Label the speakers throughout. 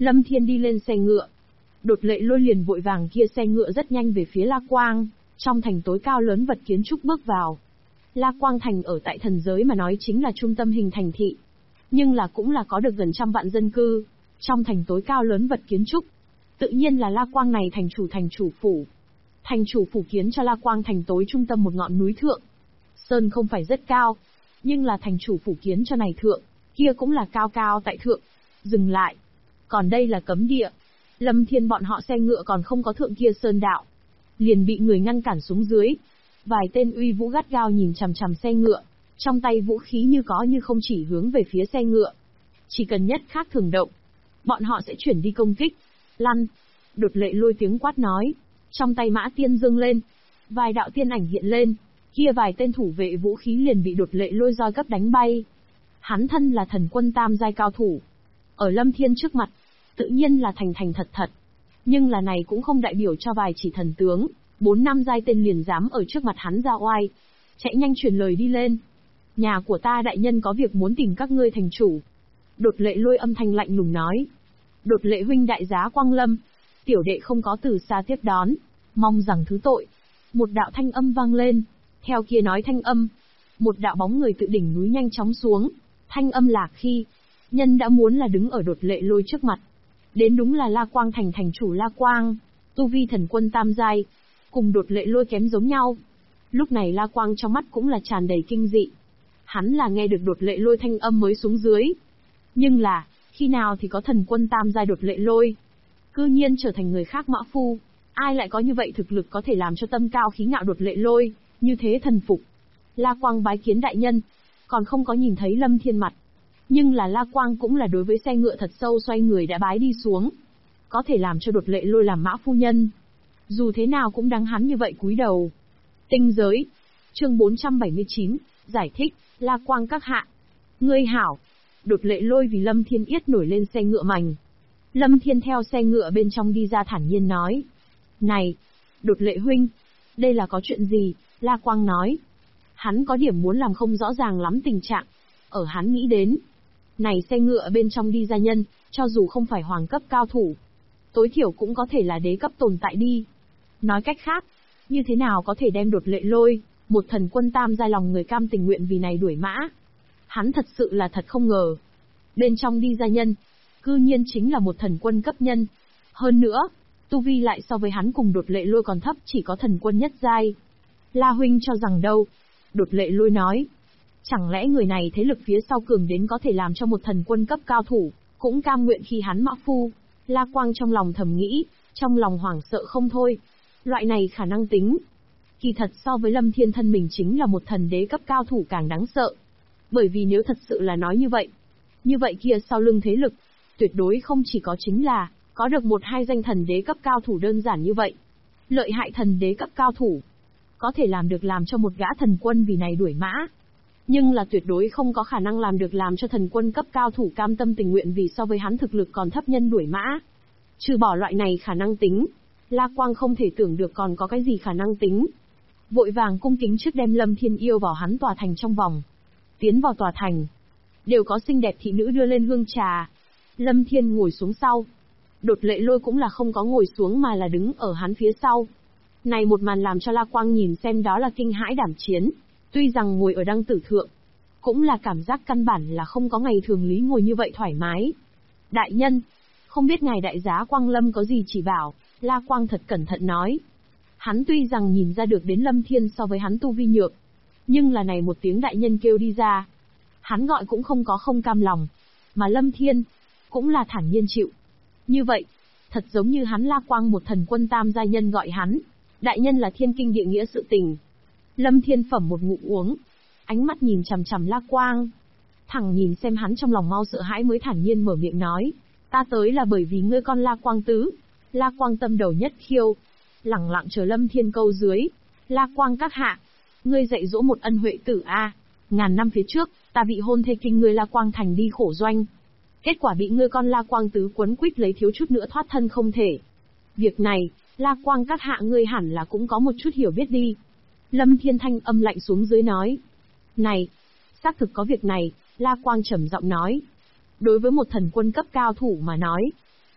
Speaker 1: Lâm Thiên đi lên xe ngựa. Đột Lệ Lôi liền vội vàng kia xe ngựa rất nhanh về phía La Quang, trong thành tối cao lớn vật kiến trúc bước vào. La Quang thành ở tại thần giới mà nói chính là trung tâm hình thành thị, nhưng là cũng là có được gần 100 vạn dân cư, trong thành tối cao lớn vật kiến trúc. Tự nhiên là La Quang này thành chủ phủ. Thành chủ phủ kiến cho La Quang thành tối trung tâm một ngọn núi thượng. Sơn không phải rất cao, nhưng là thành chủ phủ kiến cho này thượng, kia cũng là cao cao tại thượng. Dừng lại. Còn đây là cấm địa. Lâm Thiên bọn họ xe ngựa còn không có thượng kia sơn đạo, liền bị người ngăn cản xuống dưới. Vài tên uy vũ gắt gao nhìn chằm chằm xe ngựa, trong tay vũ khí như có như không chỉ hướng về phía xe ngựa. Chỉ cần nhất khác thường động, bọn họ sẽ chuyển đi công kích. Lăn! Đột Lệ Lôi tiếng quát nói. Trong tay mã tiên dương lên. Vài đạo tiên ảnh hiện lên. Kia vài tên thủ vệ vũ khí liền bị Đột Lệ Lôi roi cấp đánh bay. Hắn thân là thần quân tam giai cao thủ. Ở Lâm Thiên trước mặt, tự nhiên là thành thật. Nhưng là này cũng không đại biểu cho vài chỉ thần tướng, 4-5 giai tên liền dám ở trước mặt hắn ra oai. Chạy nhanh truyền lời đi lên. Nhà của ta đại nhân có việc muốn tìm các ngươi thành chủ. Đột Lệ Lôi âm thanh lạnh lùng nói. Đột Lệ huynh đại giá quang lâm. Tiểu đệ không có từ xa tiếp đón, mong rằng thứ tội. Một đạo thanh âm vang lên. Theo kia nói thanh âm, một đạo bóng người tự đỉnh núi nhanh chóng xuống. Thanh âm lạc khi, nhân đã muốn là đứng ở Đột Lệ Lôi trước mặt. Đến đúng là La Quang thành chủ La Quang, tu vi thần quân tam giai, cùng Đột Lệ Lôi kém giống nhau. Lúc này La Quang trong mắt cũng là tràn đầy kinh dị. Hắn là nghe được Đột Lệ Lôi thanh âm mới xuống dưới. Nhưng là, khi nào thì có thần quân tam giai Đột Lệ Lôi, cư nhiên trở thành người khác mã phu. Ai lại có như vậy thực lực có thể làm cho tâm cao khí ngạo Đột Lệ Lôi như thế thần phục. La Quang bái kiến đại nhân, còn không có nhìn thấy Lâm Thiên mặt. Nhưng là La Quang cũng là đối với xe ngựa thật sâu xoay người đã bái đi xuống. Có thể làm cho Đột Lệ Lôi làm mã phu nhân, dù thế nào cũng đáng hắn như vậy cúi đầu. Tinh giới. Chương 479, giải thích. La Quang các hạ. Ngươi hảo. Đột Lệ Lôi vì Lâm Thiên yết nổi lên xe ngựa mành. Lâm Thiên theo xe ngựa bên trong đi ra thản nhiên nói. Này, Đột Lệ huynh, đây là có chuyện gì? La Quang nói. Hắn có điểm muốn làm không rõ ràng lắm tình trạng. Ở hắn nghĩ đến, này xe ngựa bên trong đi ra nhân, cho dù không phải hoàng cấp cao thủ, tối thiểu cũng có thể là đế cấp tồn tại đi. Nói cách khác, như thế nào có thể đem Đột Lệ Lôi, một thần quân tam giai lòng người cam tình nguyện vì này đuổi mã. Hắn thật sự là thật không ngờ. Bên trong đi ra nhân, cư nhiên chính là một thần quân cấp nhân. Hơn nữa, tu vi lại so với hắn cùng Đột Lệ Lôi còn thấp, chỉ có thần quân nhất giai. La huynh cho rằng đâu? Đột Lệ Lôi nói. Chẳng lẽ người này thế lực phía sau cường đến có thể làm cho một thần quân cấp cao thủ cũng cam nguyện khi hắn mã phu? La Quang trong lòng thầm nghĩ, trong lòng hoảng sợ không thôi. Loại này khả năng tính, kỳ thật so với Lâm Thiên thân mình chính là một thần đế cấp cao thủ càng đáng sợ. Bởi vì nếu thật sự là nói như vậy kia sau lưng thế lực, tuyệt đối không chỉ có chính là có được 1-2 danh thần đế cấp cao thủ đơn giản như vậy. Lợi hại thần đế cấp cao thủ, có thể làm được làm cho một gã thần quân vì này đuổi mã. Nhưng là tuyệt đối không có khả năng làm được làm cho thần quân cấp cao thủ cam tâm tình nguyện vì so với hắn thực lực còn thấp nhân đuổi mã. Trừ bỏ loại này khả năng tính, La Quang không thể tưởng được còn có cái gì khả năng tính. Vội vàng cung kính trước đem Lâm Thiên yêu vào hắn tòa thành trong vòng. Tiến vào tòa thành, đều có xinh đẹp thị nữ đưa lên hương trà. Lâm Thiên ngồi xuống sau. Đột Lệ Lôi cũng là không có ngồi xuống mà là đứng ở hắn phía sau. Này một màn làm cho La Quang nhìn xem đó là kinh hãi đảm chiến. Tuy rằng ngồi ở đăng tử thượng, cũng là cảm giác căn bản là không có ngày thường lý ngồi như vậy thoải mái. Đại nhân, không biết ngài đại giá Quang Lâm có gì chỉ bảo? La Quang thật cẩn thận nói. Hắn tuy rằng nhìn ra được đến Lâm Thiên so với hắn tu vi nhược, nhưng là này một tiếng đại nhân kêu đi ra, hắn gọi cũng không có không cam lòng, mà Lâm Thiên cũng là thản nhiên chịu. Như vậy, thật giống như hắn La Quang một thần quân tam giai nhân gọi hắn, đại nhân là thiên kinh địa nghĩa sự tình. Lâm Thiên phẩm một ngụm uống, ánh mắt nhìn chằm chằm La Quang, thẳng nhìn xem hắn trong lòng mau sợ hãi mới thản nhiên mở miệng nói, ta tới là bởi vì ngươi con La Quang tứ. La Quang tâm đầu nhất khiêu, lẳng lặng chờ Lâm Thiên câu dưới. La Quang các hạ, ngươi dạy dỗ một ân huệ tử a, ngàn năm phía trước, ta bị hôn thê kinh ngươi La Quang thành đi khổ doanh. Kết quả bị ngươi con La Quang tứ quấn quýt lấy thiếu chút nữa thoát thân không thể. Việc này, La Quang các hạ ngươi hẳn là cũng có một chút hiểu biết đi. Lâm Thiên thanh âm lạnh xuống dưới nói. Này, xác thực có việc này, La Quang trầm giọng nói. Đối với một thần quân cấp cao thủ mà nói,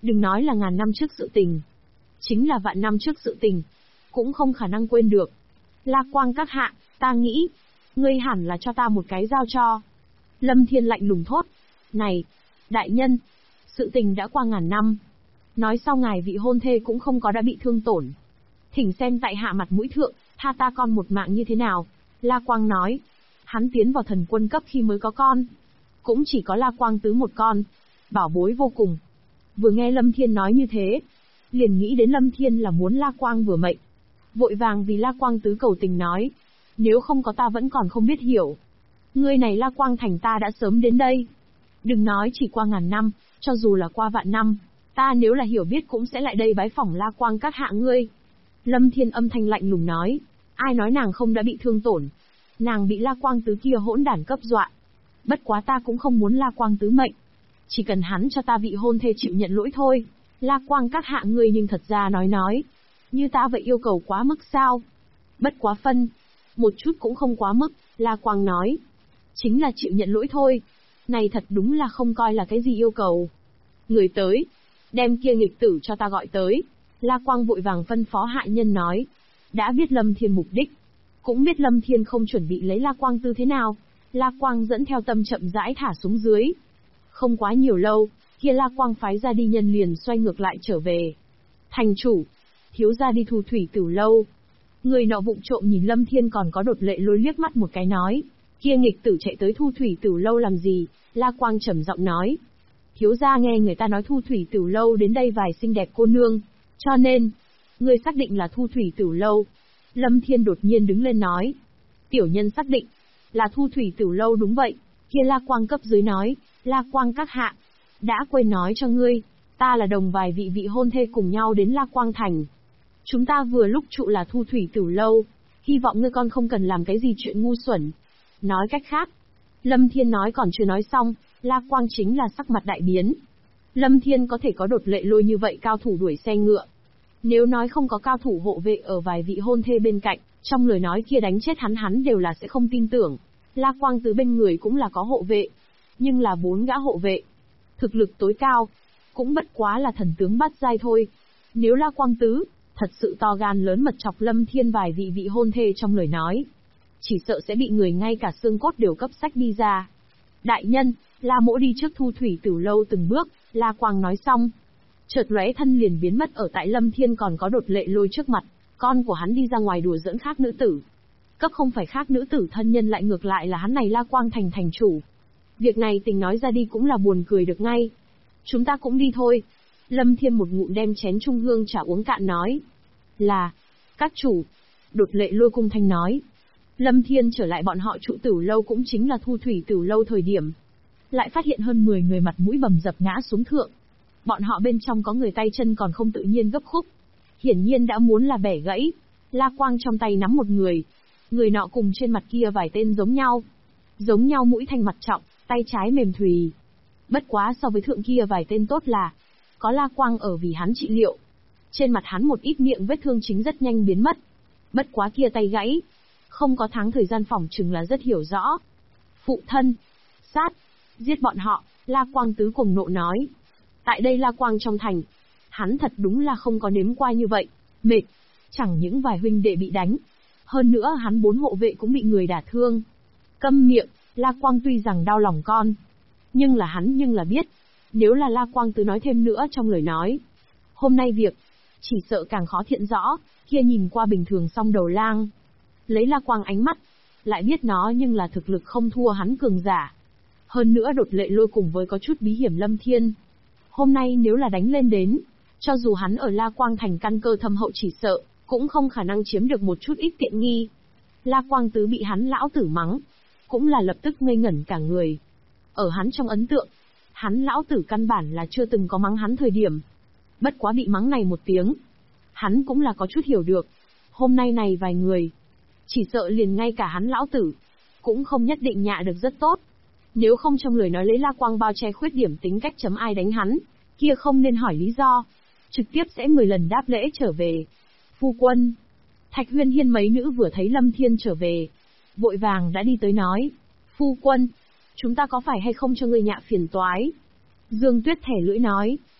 Speaker 1: Đừng nói là ngàn năm trước sự tình. Chính là vạn năm trước sự tình. Cũng không khả năng quên được. La Quang các hạ, ta nghĩ. Ngươi hẳn là cho ta một cái giao cho. Lâm Thiên lạnh lùng thốt. Này, đại nhân. Sự tình đã qua ngàn năm. Nói sau ngài vị hôn thê cũng không có đã bị thương tổn. Thỉnh xem tại hạ mặt mũi thượng, tha ta con một mạng như thế nào. La Quang nói. Hắn tiến vào thần quân cấp khi mới có con. Cũng chỉ có La Quang Tứ một con. Bảo bối vô cùng. Vừa nghe Lâm Thiên nói như thế, liền nghĩ đến Lâm Thiên là muốn La Quang vừa mệnh. Vội vàng vì La Quang Tứ cầu tình nói. Nếu không có ta vẫn còn không biết hiểu. Ngươi này La Quang Thành ta đã sớm đến đây. Đừng nói chỉ qua ngàn năm, cho dù là qua vạn năm, ta nếu là hiểu biết cũng sẽ lại đây bái phỏng La Quang các hạ ngươi. Lâm Thiên âm thanh lạnh lùng nói. Ai nói nàng không đã bị thương tổn. Nàng bị La Quang Tứ kia hỗn đản cấp dọa. Bất quá ta cũng không muốn La Quang Tứ mệnh. Chỉ cần hắn cho ta vị hôn thê chịu nhận lỗi thôi. La Quang các hạ ngươi nhưng thật ra nói. Như ta vậy yêu cầu quá mức sao? Bất quá phân. Một chút cũng không quá mức, La Quang nói. Chính là chịu nhận lỗi thôi. Này thật đúng là không coi là cái gì yêu cầu. Người tới. Đem kia nghịch tử cho ta gọi tới. La Quang vội vàng phân phó hạ nhân nói. Đã biết Lâm Thiên mục đích. Cũng biết Lâm Thiên không chuẩn bị lấy La Quang Tư thế nào. La Quang dẫn theo tâm chậm rãi thả xuống dưới. Không quá nhiều lâu, kia La Quang phái ra đi nhân liền xoay ngược lại trở về. Thành chủ, thiếu gia đi thu thủy tử lâu. Người nọ vụng trộm nhìn Lâm Thiên còn có Đột Lệ Lôi liếc mắt một cái nói. Kia nghịch tử chạy tới thu thủy tử lâu làm gì? La Quang trầm giọng nói. Thiếu gia nghe người ta nói thu thủy tử lâu đến đây vài xinh đẹp cô nương. Cho nên, người xác định là thu thủy tử lâu. Lâm Thiên đột nhiên đứng lên nói. Tiểu nhân xác định, là thu thủy tử lâu đúng vậy. Kia La Quang cấp dưới nói. La Quang các hạ, đã quên nói cho ngươi, ta là đồng vài vị hôn thê cùng nhau đến La Quang Thành. Chúng ta vừa lúc trụ là thu thủy tử lâu, hy vọng ngươi con không cần làm cái gì chuyện ngu xuẩn. Nói cách khác, Lâm Thiên nói còn chưa nói xong, La Quang chính là sắc mặt đại biến. Lâm Thiên có thể có Đột Lệ Lôi như vậy cao thủ đuổi xe ngựa. Nếu nói không có cao thủ hộ vệ ở vài vị hôn thê bên cạnh, trong lời nói kia đánh chết hắn đều là sẽ không tin tưởng. La Quang Tứ bên người cũng là có hộ vệ. Nhưng là 4 gã hộ vệ. Thực lực tối cao. Cũng bất quá là thần tướng bát giai thôi. Nếu La Quang Tứ, thật sự to gan lớn mật chọc Lâm Thiên vài vị hôn thê trong lời nói. Chỉ sợ sẽ bị người ngay cả xương cốt đều cấp sách đi ra. Đại nhân, La Mỗ đi trước thu thủy tử lâu từng bước, La Quang nói xong. Chợt lóe thân liền biến mất ở tại Lâm Thiên còn có Đột Lệ Lôi trước mặt. Con của hắn đi ra ngoài đùa giỡn khác nữ tử. Cấp không phải khác nữ tử thân nhân lại ngược lại là hắn này La Quang Thành thành chủ. Việc này tình nói ra đi cũng là buồn cười được ngay. Chúng ta cũng đi thôi. Lâm Thiên một ngụm đem chén trung hương trà uống cạn nói. Là, các chủ. Đột Lệ Lôi cung thanh nói. Lâm Thiên trở lại bọn họ trụ tử lâu cũng chính là thu thủy tử lâu thời điểm. Lại phát hiện hơn 10 người mặt mũi bầm dập ngã xuống thượng. Bọn họ bên trong có người tay chân còn không tự nhiên gấp khúc. Hiển nhiên đã muốn là bẻ gãy. La Quang trong tay nắm một người. Người nọ cùng trên mặt kia vài tên giống nhau. Giống nhau mũi thanh mặt trọng, tay trái mềm thùy. Bất quá so với thượng kia vài tên tốt là, có La Quang ở vì hắn trị liệu. Trên mặt hắn một ít miệng vết thương chính rất nhanh biến mất. Bất quá kia tay gãy. Không có tháng thời gian phỏng chừng là rất hiểu rõ. Phụ thân. Sát. Giết bọn họ, La Quang Tứ cuồng nộ nói. Tại đây La Quang trong thành. Hắn thật đúng là không có nếm qua như vậy. Mệt. Chẳng những vài huynh đệ bị đánh. Hơn nữa hắn 4 hộ vệ cũng bị người đả thương. Câm miệng, La Quang tuy rằng đau lòng con. Nhưng là biết. Nếu là La Quang Tứ nói thêm nữa trong lời nói. Hôm nay việc. Chỉ sợ càng khó thiện rõ. Kia nhìn qua bình thường song đầu lang. Lấy La Quang ánh mắt. Lại biết nó nhưng là thực lực không thua hắn cường giả. Hơn nữa Đột Lệ Lôi cùng với có chút bí hiểm Lâm Thiên. Hôm nay nếu là đánh lên đến. Cho dù hắn ở La Quang thành căn cơ thâm hậu chỉ sợ. Cũng không khả năng chiếm được một chút ít tiện nghi. La Quang Tứ bị hắn lão tử mắng. Cũng là lập tức ngây ngẩn cả người. Ở hắn trong ấn tượng. Hắn lão tử căn bản là chưa từng có mắng hắn thời điểm. Bất quá bị mắng này một tiếng. Hắn cũng là có chút hiểu được. Hôm nay này vài người. Chỉ sợ liền ngay cả hắn lão tử. Cũng không nhất định nhạ được rất tốt. Nếu không trong lời nói lấy La Quang bao che khuyết điểm tính cách chấm ai đánh hắn. Kia không nên hỏi lý do. Trực tiếp sẽ 10 lần đáp lễ trở về. Phu quân. Thạch Huyên Hiên mấy nữ vừa thấy Lâm Thiên trở về. Vội vàng đã đi tới nói. Phu quân. Chúng ta có phải hay không cho ngươi nhạ phiền toái? Dương Tuyết thẻ lưỡi nói.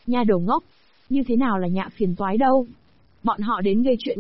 Speaker 1: Nha đầu ngốc, như thế nào là nhạ phiền toái đâu? Bọn họ đến gây chuyện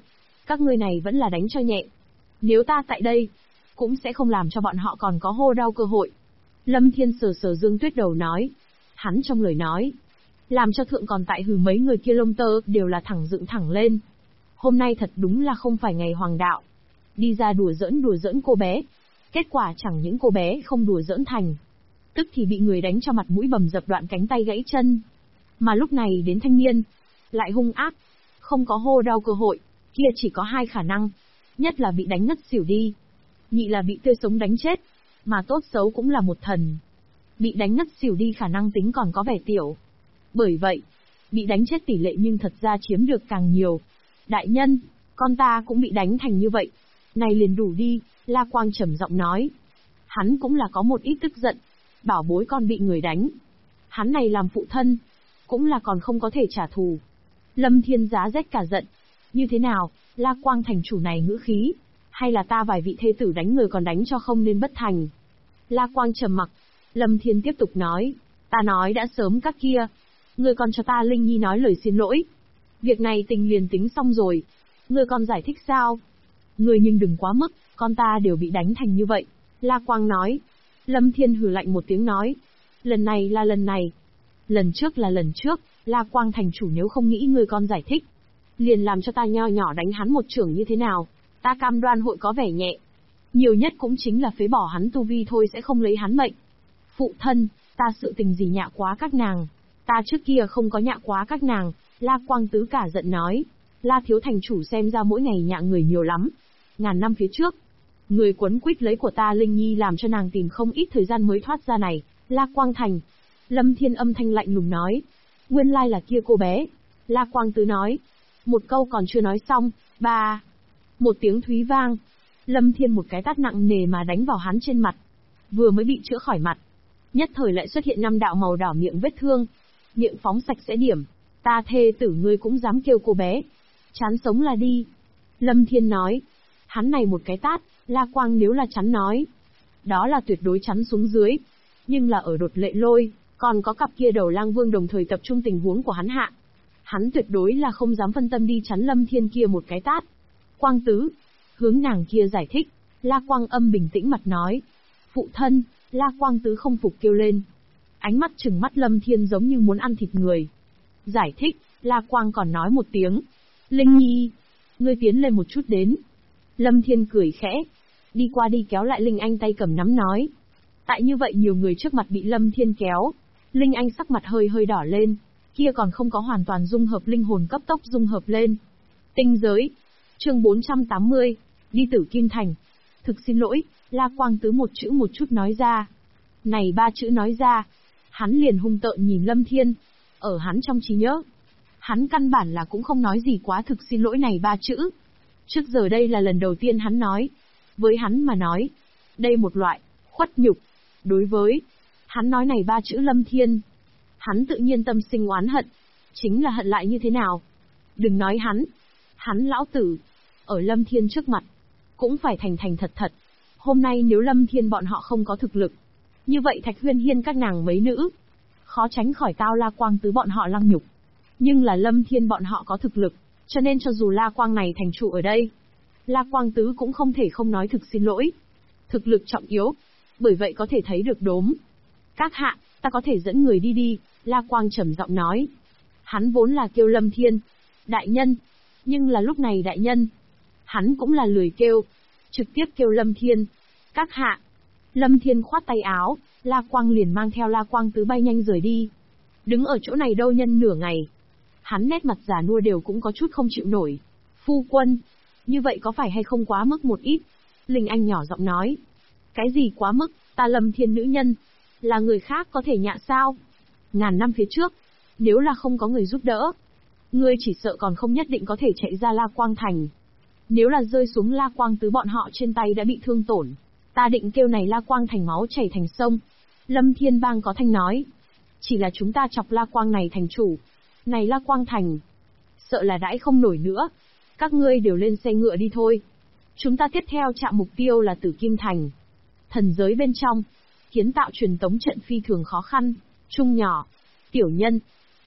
Speaker 1: các ngươi này vẫn là đánh cho nhẹ. Nếu ta tại đây, cũng sẽ không làm cho bọn họ còn có hô đau cơ hội. Lâm Thiên sờ sờ Dương Tuyết đầu nói. Hắn trong lời nói, làm cho thượng còn tại hừ mấy người kia lông tơ đều là thẳng dựng thẳng lên. Hôm nay thật đúng là không phải ngày hoàng đạo. Đi ra đùa giỡn cô bé. Kết quả chẳng những cô bé không đùa giỡn thành. Tức thì bị người đánh cho mặt mũi bầm dập đoạn cánh tay gãy chân. Mà lúc này đến thanh niên, lại hung ác, không có hô đau cơ hội, kia chỉ có hai khả năng. Nhất là bị đánh ngất xỉu đi. Nhị là bị tươi sống đánh chết. Mà tốt xấu cũng là một thần. Bị đánh ngất xỉu đi khả năng tính còn có vẻ tiểu. Bởi vậy, bị đánh chết tỷ lệ nhưng thật ra chiếm được càng nhiều. Đại nhân, con ta cũng bị đánh thành như vậy. Này liền đủ đi, La Quang trầm giọng nói. Hắn cũng là có một ít tức giận. Bảo bối con bị người đánh. Hắn này làm phụ thân, cũng là còn không có thể trả thù. Lâm Thiên giá rét cả giận. Như thế nào, La Quang thành chủ này ngữ khí, hay là ta vài vị thê tử đánh người còn đánh cho không nên bất thành? La Quang trầm mặc. Lâm Thiên tiếp tục nói, ta nói đã sớm các kia, ngươi còn cho ta Linh Nhi nói lời xin lỗi. Việc này tình liền tính xong rồi, ngươi còn giải thích sao? Ngươi nhưng đừng quá mức, con ta đều bị đánh thành như vậy. La Quang nói. Lâm Thiên hừ lạnh một tiếng nói, lần này là lần này, lần trước là lần trước, La Quang thành chủ nếu không nghĩ ngươi con giải thích, liền làm cho ta nho nhỏ đánh hắn một chưởng như thế nào, ta cam đoan hội có vẻ nhẹ. Nhiều nhất cũng chính là phế bỏ hắn tu vi thôi, sẽ không lấy hắn mệnh. Phụ thân, ta sự tình gì nhạ quá các nàng, ta trước kia không có nhạ quá các nàng. La Quang Tứ cả giận nói. La thiếu thành chủ xem ra mỗi ngày nhạ người nhiều lắm. Ngàn năm phía trước, người quấn quýt lấy của ta Linh Nhi làm cho nàng tìm không ít thời gian mới thoát ra này. La Quang Thành. Lâm Thiên âm thanh lạnh lùng nói. Nguyên lai là kia cô bé. La Quang Tứ nói. Một câu còn chưa nói xong, ba. Một tiếng thúy vang. Lâm Thiên một cái tát nặng nề mà đánh vào hắn trên mặt. Vừa mới bị chữa khỏi mặt, nhất thời lại xuất hiện 5 đạo màu đỏ miệng vết thương. Miệng phóng sạch sẽ điểm. Ta thê tử ngươi cũng dám kêu cô bé. Chán sống là đi. Lâm Thiên nói. Hắn này một cái tát, La Quang nếu là chắn nói, đó là tuyệt đối chắn xuống dưới. Nhưng là ở đột lệ lôi, còn có cặp kia đầu lang vương đồng thời tập trung tình huống của hắn hạ. Hắn tuyệt đối là không dám phân tâm đi chắn Lâm Thiên kia một cái tát. Quang Tứ, hướng nàng kia giải thích. La Quang âm bình tĩnh mặt nói. Phụ thân, La Quang Tứ không phục kêu lên. Ánh mắt trừng mắt Lâm Thiên giống như muốn ăn thịt người. Giải thích, La Quang còn nói một tiếng. Linh Nhi, ngươi tiến lên một chút đến. Lâm Thiên cười khẽ. Đi qua đi kéo lại Linh Anh tay cầm nắm nói. Tại như vậy nhiều người trước mặt bị Lâm Thiên kéo. Linh Anh sắc mặt hơi hơi đỏ lên. Kia còn không có hoàn toàn dung hợp linh hồn cấp tốc dung hợp lên. Tinh giới. Chương 480. Đi Tử Kim Thành. Thực xin lỗi, La Quang Tứ một chữ một chút nói ra. Này 3 chữ nói ra. Hắn liền hung tợn nhìn Lâm Thiên. Ở hắn trong trí nhớ, hắn căn bản là cũng không nói gì quá thực xin lỗi này 3 chữ. Trước giờ đây là lần đầu tiên hắn nói. Với hắn mà nói, đây một loại khuất nhục. Đối với hắn nói này 3 chữ Lâm Thiên, hắn tự nhiên tâm sinh oán hận. Chính là hận lại như thế nào? Đừng nói hắn lão tử, ở Lâm Thiên trước mặt, cũng phải thành thành thật thật. Hôm nay nếu Lâm Thiên bọn họ không có thực lực, như vậy Thạch Huyên Hiên các nàng mấy nữ, khó tránh khỏi tao La Quang Tứ bọn họ lăng nhục. Nhưng là Lâm Thiên bọn họ có thực lực, cho nên cho dù La Quang này thành trụ ở đây, La Quang Tứ cũng không thể không nói thực xin lỗi. Thực lực trọng yếu, bởi vậy có thể thấy được đốm. Các hạ, ta có thể dẫn người đi. La Quang trầm giọng nói. Hắn vốn là kêu Lâm Thiên, đại nhân, nhưng là lúc này đại nhân, hắn cũng là lười kêu, trực tiếp kêu Lâm Thiên. Các hạ. Lâm Thiên khoát tay áo, La Quang liền mang theo La Quang Tứ bay nhanh rời đi. Đứng ở chỗ này đâu nhân nửa ngày, hắn nét mặt già nua đều cũng có chút không chịu nổi. Phu quân, như vậy có phải hay không quá mức một ít? Linh Anh nhỏ giọng nói. Cái gì quá mức, ta Lâm Thiên nữ nhân, là người khác có thể nhạ sao? Ngàn năm phía trước, nếu là không có người giúp đỡ, ngươi chỉ sợ còn không nhất định có thể chạy ra La Quang Thành. Nếu là rơi xuống La Quang Tứ bọn họ trên tay đã bị thương tổn, ta định kêu này La Quang Thành máu chảy thành sông. Lâm Thiên Bang có thanh nói. Chỉ là chúng ta chọc La Quang này thành chủ, này La Quang Thành, sợ là đãi không nổi nữa. Các ngươi đều lên xe ngựa đi thôi. Chúng ta tiếp theo chạm mục tiêu là Tử Kim Thành. Thần giới bên trong, kiến tạo truyền tống trận phi thường khó khăn, trung nhỏ, tiểu nhân,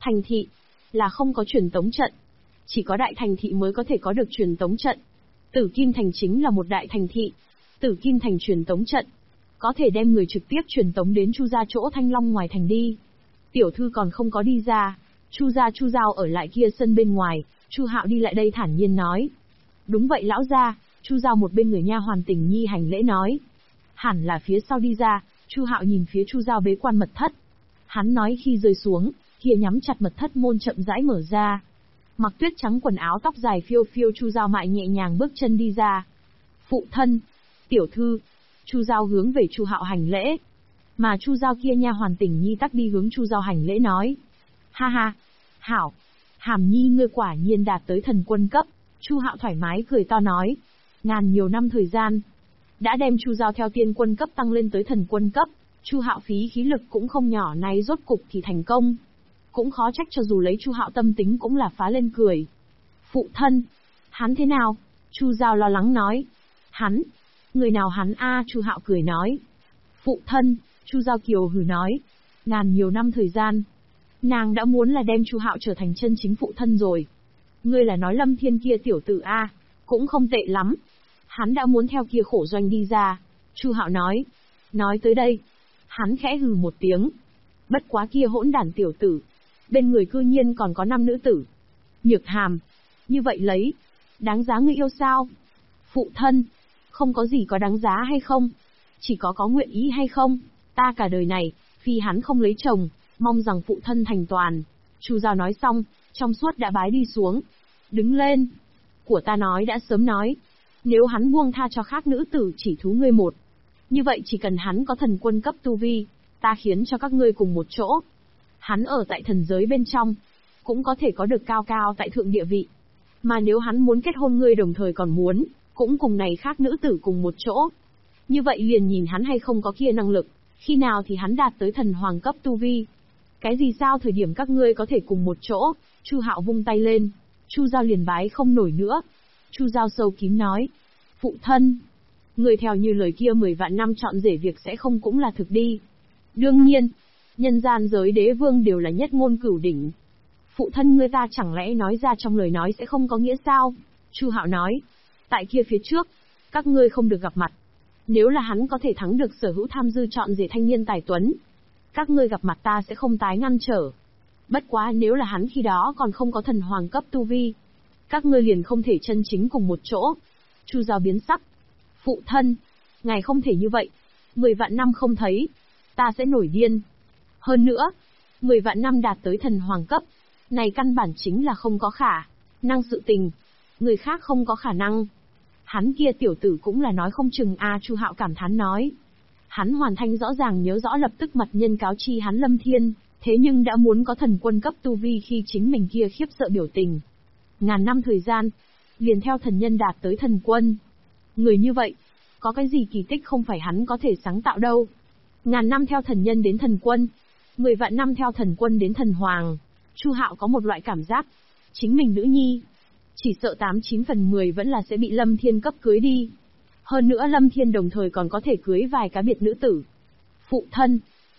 Speaker 1: Thành thị là không có truyền tống trận. Chỉ có đại thành thị mới có thể có được truyền tống trận. Tử Kim Thành chính là một đại thành thị. Tử Kim Thành truyền tống trận có thể đem người trực tiếp truyền tống đến Chu gia chỗ Thanh Long ngoài thành đi. Tiểu thư còn không có đi ra, Chu Giao ở lại kia sân bên ngoài. Chu Hạo đi lại đây thản nhiên nói. Đúng vậy lão gia. Chu Giao một bên người nha hoàn Tình Nhi hành lễ nói. Hẳn là phía sau đi ra. Chu Hạo nhìn phía Chu Giao bế quan mật thất. Hắn nói khi rơi xuống, kia nhắm chặt mật thất môn chậm rãi mở ra. Mặc tuyết trắng quần áo tóc dài phiêu phiêu Chu Giao mại nhẹ nhàng bước chân đi ra. Phụ thân, tiểu thư. Chu Giao hướng về Chu Hạo hành lễ. Mà Chu Giao kia nha hoàn Tình Nhi tắc đi hướng Chu Giao hành lễ nói. Ha ha, hảo, Hàm Nhi ngươi quả nhiên đạt tới thần quân cấp. Chu Hạo thoải mái cười to nói. Ngàn nhiều năm thời gian, đã đem Chu Giao theo tiên quân cấp tăng lên tới thần quân cấp. Chu Hạo phí khí lực cũng không nhỏ, nay rốt cục thì thành công. Cũng khó trách cho dù lấy Chu Hạo tâm tính cũng là phá lên cười. Phụ thân, hắn thế nào? Chu Giao lo lắng nói. Hắn? Người nào hắn a? Chu Hạo cười nói. Phụ thân, Chu Giao kiều hừ nói. Ngàn nhiều năm thời gian, nàng đã muốn là đem Chu Hạo trở thành chân chính phụ thân rồi. Ngươi là nói Lâm Thiên kia tiểu tử a, cũng không tệ lắm. Hắn đã muốn theo kia khổ doanh đi ra. Chu Hạo nói. Nói tới đây, hắn khẽ hừ một tiếng. Bất quá kia hỗn đản tiểu tử, bên người cư nhiên còn có 5 nữ tử. Nhược Hàm, như vậy lấy, đáng giá ngươi yêu sao? Phụ thân, không có gì có đáng giá hay không? Chỉ có nguyện ý hay không? Ta cả đời này, vì hắn không lấy chồng, mong rằng phụ thân thành toàn. Chu Giao nói xong, trong suốt đã bái đi xuống. Đứng lên. Của ta nói đã sớm nói. Nếu hắn buông tha cho khác nữ tử chỉ thú ngươi một. Như vậy chỉ cần hắn có thần quân cấp tu vi, ta khiến cho các ngươi cùng một chỗ. Hắn ở tại thần giới bên trong, cũng có thể có được cao cao tại thượng địa vị. Mà nếu hắn muốn kết hôn ngươi đồng thời còn muốn, cũng cùng này khác nữ tử cùng một chỗ. Như vậy liền nhìn hắn hay không có kia năng lực, khi nào thì hắn đạt tới thần hoàng cấp tu vi. Cái gì sao thời điểm các ngươi có thể cùng một chỗ? Chu Hạo vung tay lên, Chu Giao liền bái không nổi nữa. Chu Giao sâu kín nói, phụ thân, người theo như lời kia 10 vạn năm chọn rể việc sẽ không cũng là thực đi. Đương nhiên, nhân gian giới đế vương đều là nhất ngôn cửu đỉnh. Phụ thân ngươi ta chẳng lẽ nói ra trong lời nói sẽ không có nghĩa sao? Chu Hạo nói, tại kia phía trước, các ngươi không được gặp mặt. Nếu là hắn có thể thắng được sở hữu tham dư chọn rể thanh niên tài tuấn, các ngươi gặp mặt ta sẽ không tái ngăn trở. Bất quá nếu là hắn khi đó còn không có thần hoàng cấp tu vi, các ngươi liền không thể chân chính cùng một chỗ. Chu Giao biến sắc. Phụ thân, ngài không thể như vậy. 10 vạn năm không thấy, ta sẽ nổi điên. Hơn nữa, 10 vạn năm đạt tới thần hoàng cấp, này căn bản chính là không có khả năng sự tình. Người khác không có khả năng. Hắn kia tiểu tử cũng là nói không chừng a. Chu Hạo cảm thán nói. Hắn hoàn thành rõ ràng nhớ rõ lập tức mật nhân cáo chi hắn Lâm Thiên, thế nhưng đã muốn có thần quân cấp tu vi khi chính mình kia khiếp sợ biểu tình. Ngàn năm thời gian, liền theo thần nhân đạt tới thần quân. Người như vậy, có cái gì kỳ tích không phải hắn có thể sáng tạo đâu. Ngàn năm theo thần nhân đến thần quân, 10 vạn năm theo thần quân đến thần hoàng. Chu Hạo có một loại cảm giác, chính mình nữ nhi, chỉ sợ 89 phần 10 vẫn là sẽ bị Lâm Thiên cấp cưới đi. Hơn nữa Lâm Thiên đồng thời còn có thể cưới vài cá biệt nữ tử. Phụ thân,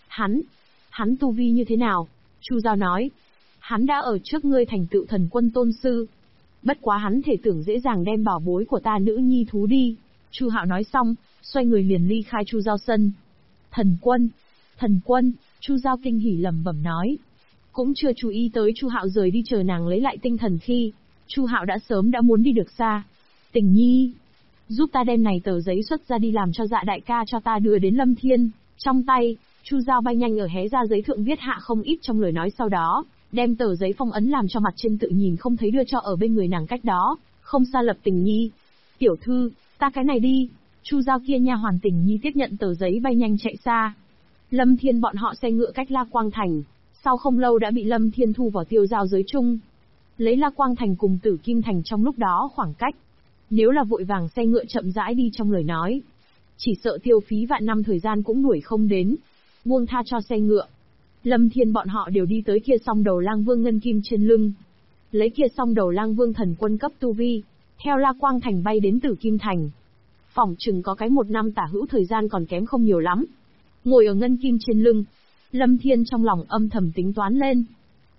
Speaker 1: hắn tu vi như thế nào? Chu Giao nói, hắn đã ở trước ngươi thành tựu thần quân tôn sư. Bất quá hắn thể tưởng dễ dàng đem bảo bối của ta nữ nhi thú đi. Chu Hạo nói xong, xoay người liền ly khai Chu Giao sân. Thần quân, Chu Giao kinh hỉ lẩm bẩm nói. Cũng chưa chú ý tới Chu Hạo rời đi chờ nàng lấy lại tinh thần khi, Chu Hạo đã sớm đã muốn đi được xa. Tình Nhi, giúp ta đem này tờ giấy xuất ra đi làm cho Dạ đại ca cho ta đưa đến Lâm Thiên. Trong tay, Chu Giao bay nhanh ở hé ra giấy thượng viết hạ không ít trong lời nói, sau đó đem tờ giấy phong ấn làm cho mặt trên tự nhìn không thấy đưa cho ở bên người nàng cách đó, không xa Lập Tình Nhi. Tiểu thư, ta cái này đi. Chu Giao kia nha hoàn Tình Nhi tiếp nhận tờ giấy bay nhanh chạy xa. Lâm Thiên bọn họ xe ngựa cách La Quang Thành, sau không lâu đã bị Lâm Thiên thu vào tiêu giao giới chung. Lấy La Quang Thành cùng Tử Kim Thành trong lúc đó khoảng cách, nếu là vội vàng xe ngựa chậm rãi đi trong lời nói, chỉ sợ tiêu phí vạn năm thời gian cũng đuổi không đến. Buông tha cho xe ngựa, Lâm Thiên bọn họ đều đi tới kia song đầu lang vương ngân kim trên lưng. Lấy kia song đầu lang vương thần quân cấp tu vi, theo La Quang Thành bay đến Tử Kim Thành. Phỏng chừng có cái 1 năm tả hữu thời gian còn kém không nhiều lắm. Ngồi ở ngân kim trên lưng, Lâm Thiên trong lòng âm thầm tính toán lên.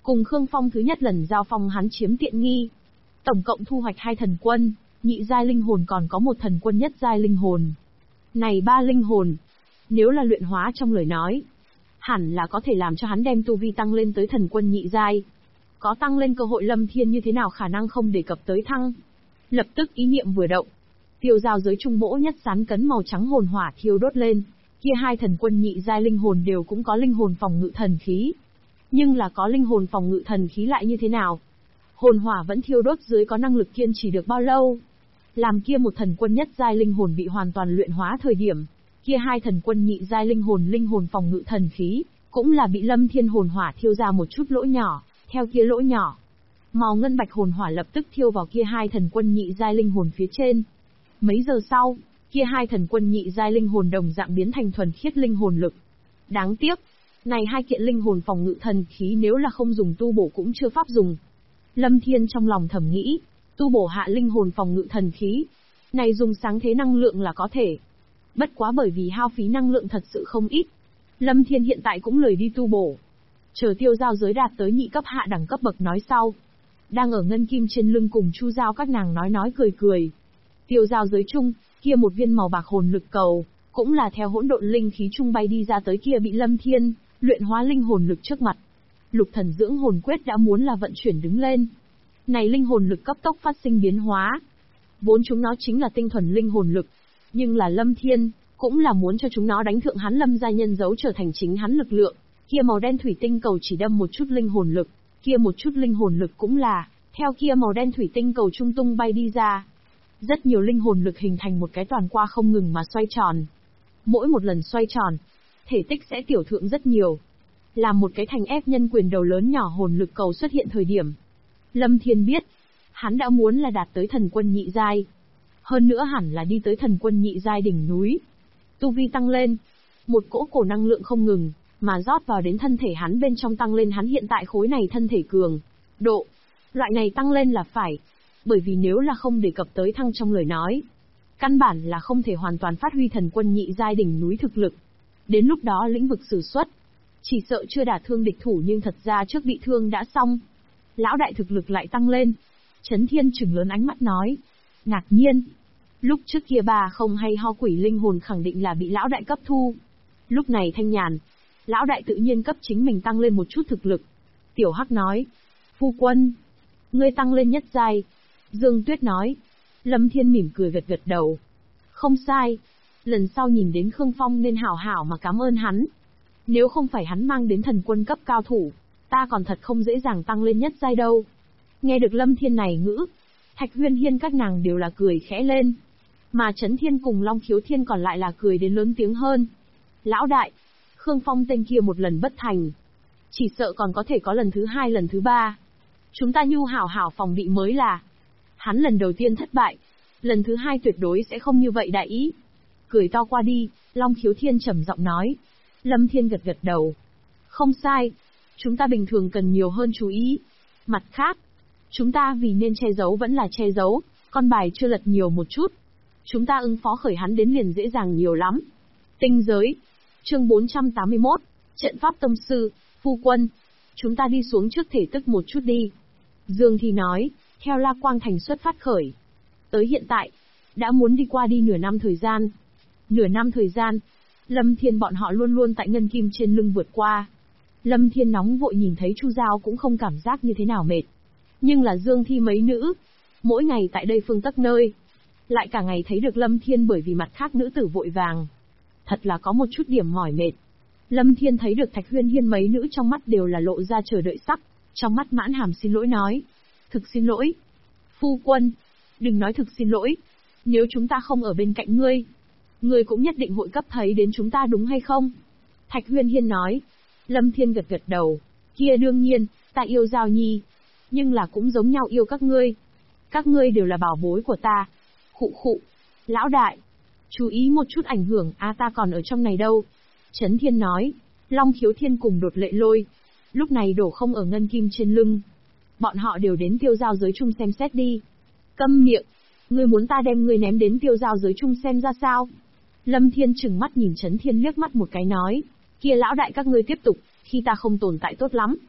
Speaker 1: Cùng Khương Phong thứ nhất lần giao phong hắn chiếm tiện nghi. Tổng cộng thu hoạch 2 thần quân, nhị giai linh hồn còn có 1 thần quân nhất giai linh hồn. Này 3 linh hồn, nếu là luyện hóa trong lời nói, hẳn là có thể làm cho hắn đem tu vi tăng lên tới thần quân nhị giai. Có tăng lên cơ hội Lâm Thiên như thế nào khả năng không đề cập tới thăng. Lập tức ý niệm vừa động, tiêu giao giới trung mỗ nhất sán cấn màu trắng hồn hỏa thiêu đốt lên, kia 2 thần quân nhị giai linh hồn đều cũng có linh hồn phòng ngự thần khí. Nhưng là có linh hồn phòng ngự thần khí lại như thế nào? Hồn hỏa vẫn thiêu đốt dưới có năng lực kiên trì được bao lâu? Làm kia 1 thần quân nhất giai linh hồn bị hoàn toàn luyện hóa thời điểm, kia 2 thần quân nhị giai linh hồn phòng ngự thần khí, cũng là bị Lâm Thiên hồn hỏa thiêu ra một chút lỗ nhỏ, theo kia lỗ nhỏ, màu ngân bạch hồn hỏa lập tức thiêu vào kia 2 thần quân nhị giai linh hồn phía trên. Mấy giờ sau, kia 2 thần quân nhị giai linh hồn đồng dạng biến thành thuần khiết linh hồn lực. Đáng tiếc, này 2 kiện linh hồn phòng ngự thần khí nếu là không dùng tu bổ cũng chưa pháp dùng. Lâm Thiên trong lòng thầm nghĩ, tu bổ hạ linh hồn phòng ngự thần khí, này dùng sáng thế năng lượng là có thể. Bất quá bởi vì hao phí năng lượng thật sự không ít, Lâm Thiên hiện tại cũng lười đi tu bổ. Chờ tiêu giao giới đạt tới nhị cấp hạ đẳng cấp bậc nói sau. Đang ở ngân kim trên lưng cùng Chu Giao các nàng nói cười cười. Tiêu giao giới chung, kia một viên màu bạc hồn lực cầu, cũng là theo hỗn độn linh khí trung bay đi ra tới kia bị Lâm Thiên luyện hóa linh hồn lực trước mặt. Lục thần dưỡng hồn quyết đã muốn là vận chuyển đứng lên. Này linh hồn lực cấp tốc phát sinh biến hóa. Vốn chúng nó chính là tinh thuần linh hồn lực, nhưng là Lâm Thiên cũng là muốn cho chúng nó đánh thượng hắn Lâm gia nhân dấu trở thành chính hắn lực lượng. Kia màu đen thủy tinh cầu chỉ đâm một chút linh hồn lực, kia một chút linh hồn lực cũng là theo kia màu đen thủy tinh cầu trung tung bay đi ra. Rất nhiều linh hồn lực hình thành một cái toàn qua không ngừng mà xoay tròn. Mỗi một lần xoay tròn, thể tích sẽ tiểu thượng rất nhiều. Làm một cái thành ép nhân quyền đầu lớn nhỏ hồn lực cầu xuất hiện thời điểm, Lâm Thiên biết, hắn đã muốn là đạt tới thần quân nhị giai. Hơn nữa hẳn là đi tới thần quân nhị giai đỉnh núi. Tu vi tăng lên, một cỗ cổ năng lượng không ngừng mà rót vào đến thân thể hắn bên trong tăng lên hắn hiện tại khối này thân thể cường độ. Loại này tăng lên là phải, bởi vì nếu là không đề cập tới thăng trong lời nói, căn bản là không thể hoàn toàn phát huy thần quân nhị giai đỉnh núi thực lực. Đến lúc đó lĩnh vực sử xuất, chỉ sợ chưa đả thương địch thủ nhưng thật ra trước bị thương đã xong. Lão đại thực lực lại tăng lên. Chấn Thiên trừng lớn ánh mắt nói. Ngạc nhiên. Lúc trước kia bà không hay ho quỷ linh hồn khẳng định là bị lão đại cấp thu. Lúc này thanh nhàn. Lão đại tự nhiên cấp chính mình tăng lên một chút thực lực. Tiểu Hắc nói. Phu quân. Ngươi tăng lên nhất giai. Dương Tuyết nói. Lâm Thiên mỉm cười gật gật đầu. Không sai. Lần sau nhìn đến Khương Phong nên hảo hảo mà cảm ơn hắn. Nếu không phải hắn mang đến thần quân cấp cao thủ, ta còn thật không dễ dàng tăng lên nhất giai đâu. Nghe được Lâm Thiên này ngữ, Thạch Huyên Hiên các nàng đều là cười khẽ lên. Mà Chấn Thiên cùng Long Khiếu Thiên còn lại là cười đến lớn tiếng hơn. Lão đại, Khương Phong tên kia một lần bất thành. Chỉ sợ còn có thể có lần thứ 2 lần thứ 3. Chúng ta nhu hảo hảo phòng bị mới là. Hắn lần đầu tiên thất bại, lần thứ 2 tuyệt đối sẽ không như vậy đại ý. Cười to qua đi, Long Khiếu Thiên trầm giọng nói. Lâm Thiên gật gật đầu. Không sai. Chúng ta bình thường cần nhiều hơn chú ý. Mặt khác, chúng ta vì nên che giấu vẫn là che giấu, con bài chưa lật nhiều một chút. Chúng ta ứng phó khởi hắn đến liền dễ dàng nhiều lắm. Tinh giới. Chương 481. Trận pháp tông sư, phu quân. Chúng ta đi xuống trước thể tức một chút đi. Dương Thi nói, theo La Quang Thành xuất phát khởi. Tới hiện tại, đã muốn đi qua đi nửa năm thời gian. Nửa năm thời gian, Lâm Thiên bọn họ luôn luôn tại ngân kim trên lưng vượt qua. Lâm Thiên nóng vội nhìn thấy Chu Giao cũng không cảm giác như thế nào mệt. Nhưng là Dương Thi mấy nữ, mỗi ngày tại đây phương tắc nơi, lại cả ngày thấy được Lâm Thiên bởi vì mặt khác nữ tử vội vàng. Thật là có một chút điểm mỏi mệt. Lâm Thiên thấy được Thạch Huyên Hiên mấy nữ trong mắt đều là lộ ra chờ đợi sắc, trong mắt mãn hàm xin lỗi nói. Thực xin lỗi. Phu quân, đừng nói thực xin lỗi. Nếu chúng ta không ở bên cạnh ngươi cũng nhất định hội cấp thấy đến chúng ta đúng hay không? Thạch Huyên Hiên nói. Lâm Thiên gật gật đầu. Kia đương nhiên, ta yêu Giao Nhi. Nhưng là cũng giống nhau yêu các ngươi. Các ngươi đều là bảo bối của ta. Khụ khụ. Lão đại. Chú ý một chút ảnh hưởng, ta còn ở trong này đâu. Chấn Thiên nói. Long Khiếu Thiên cùng Đột Lệ Lôi. Lúc này đổ không ở ngân kim trên lưng. Bọn họ đều đến tiêu giao giới chung xem xét đi. Câm miệng. Ngươi muốn ta đem ngươi ném đến tiêu giao giới chung xem ra sao? Lâm Thiên trừng mắt nhìn Chấn Thiên liếc mắt một cái nói. Kia lão đại các ngươi tiếp tục, khi ta không tồn tại tốt lắm.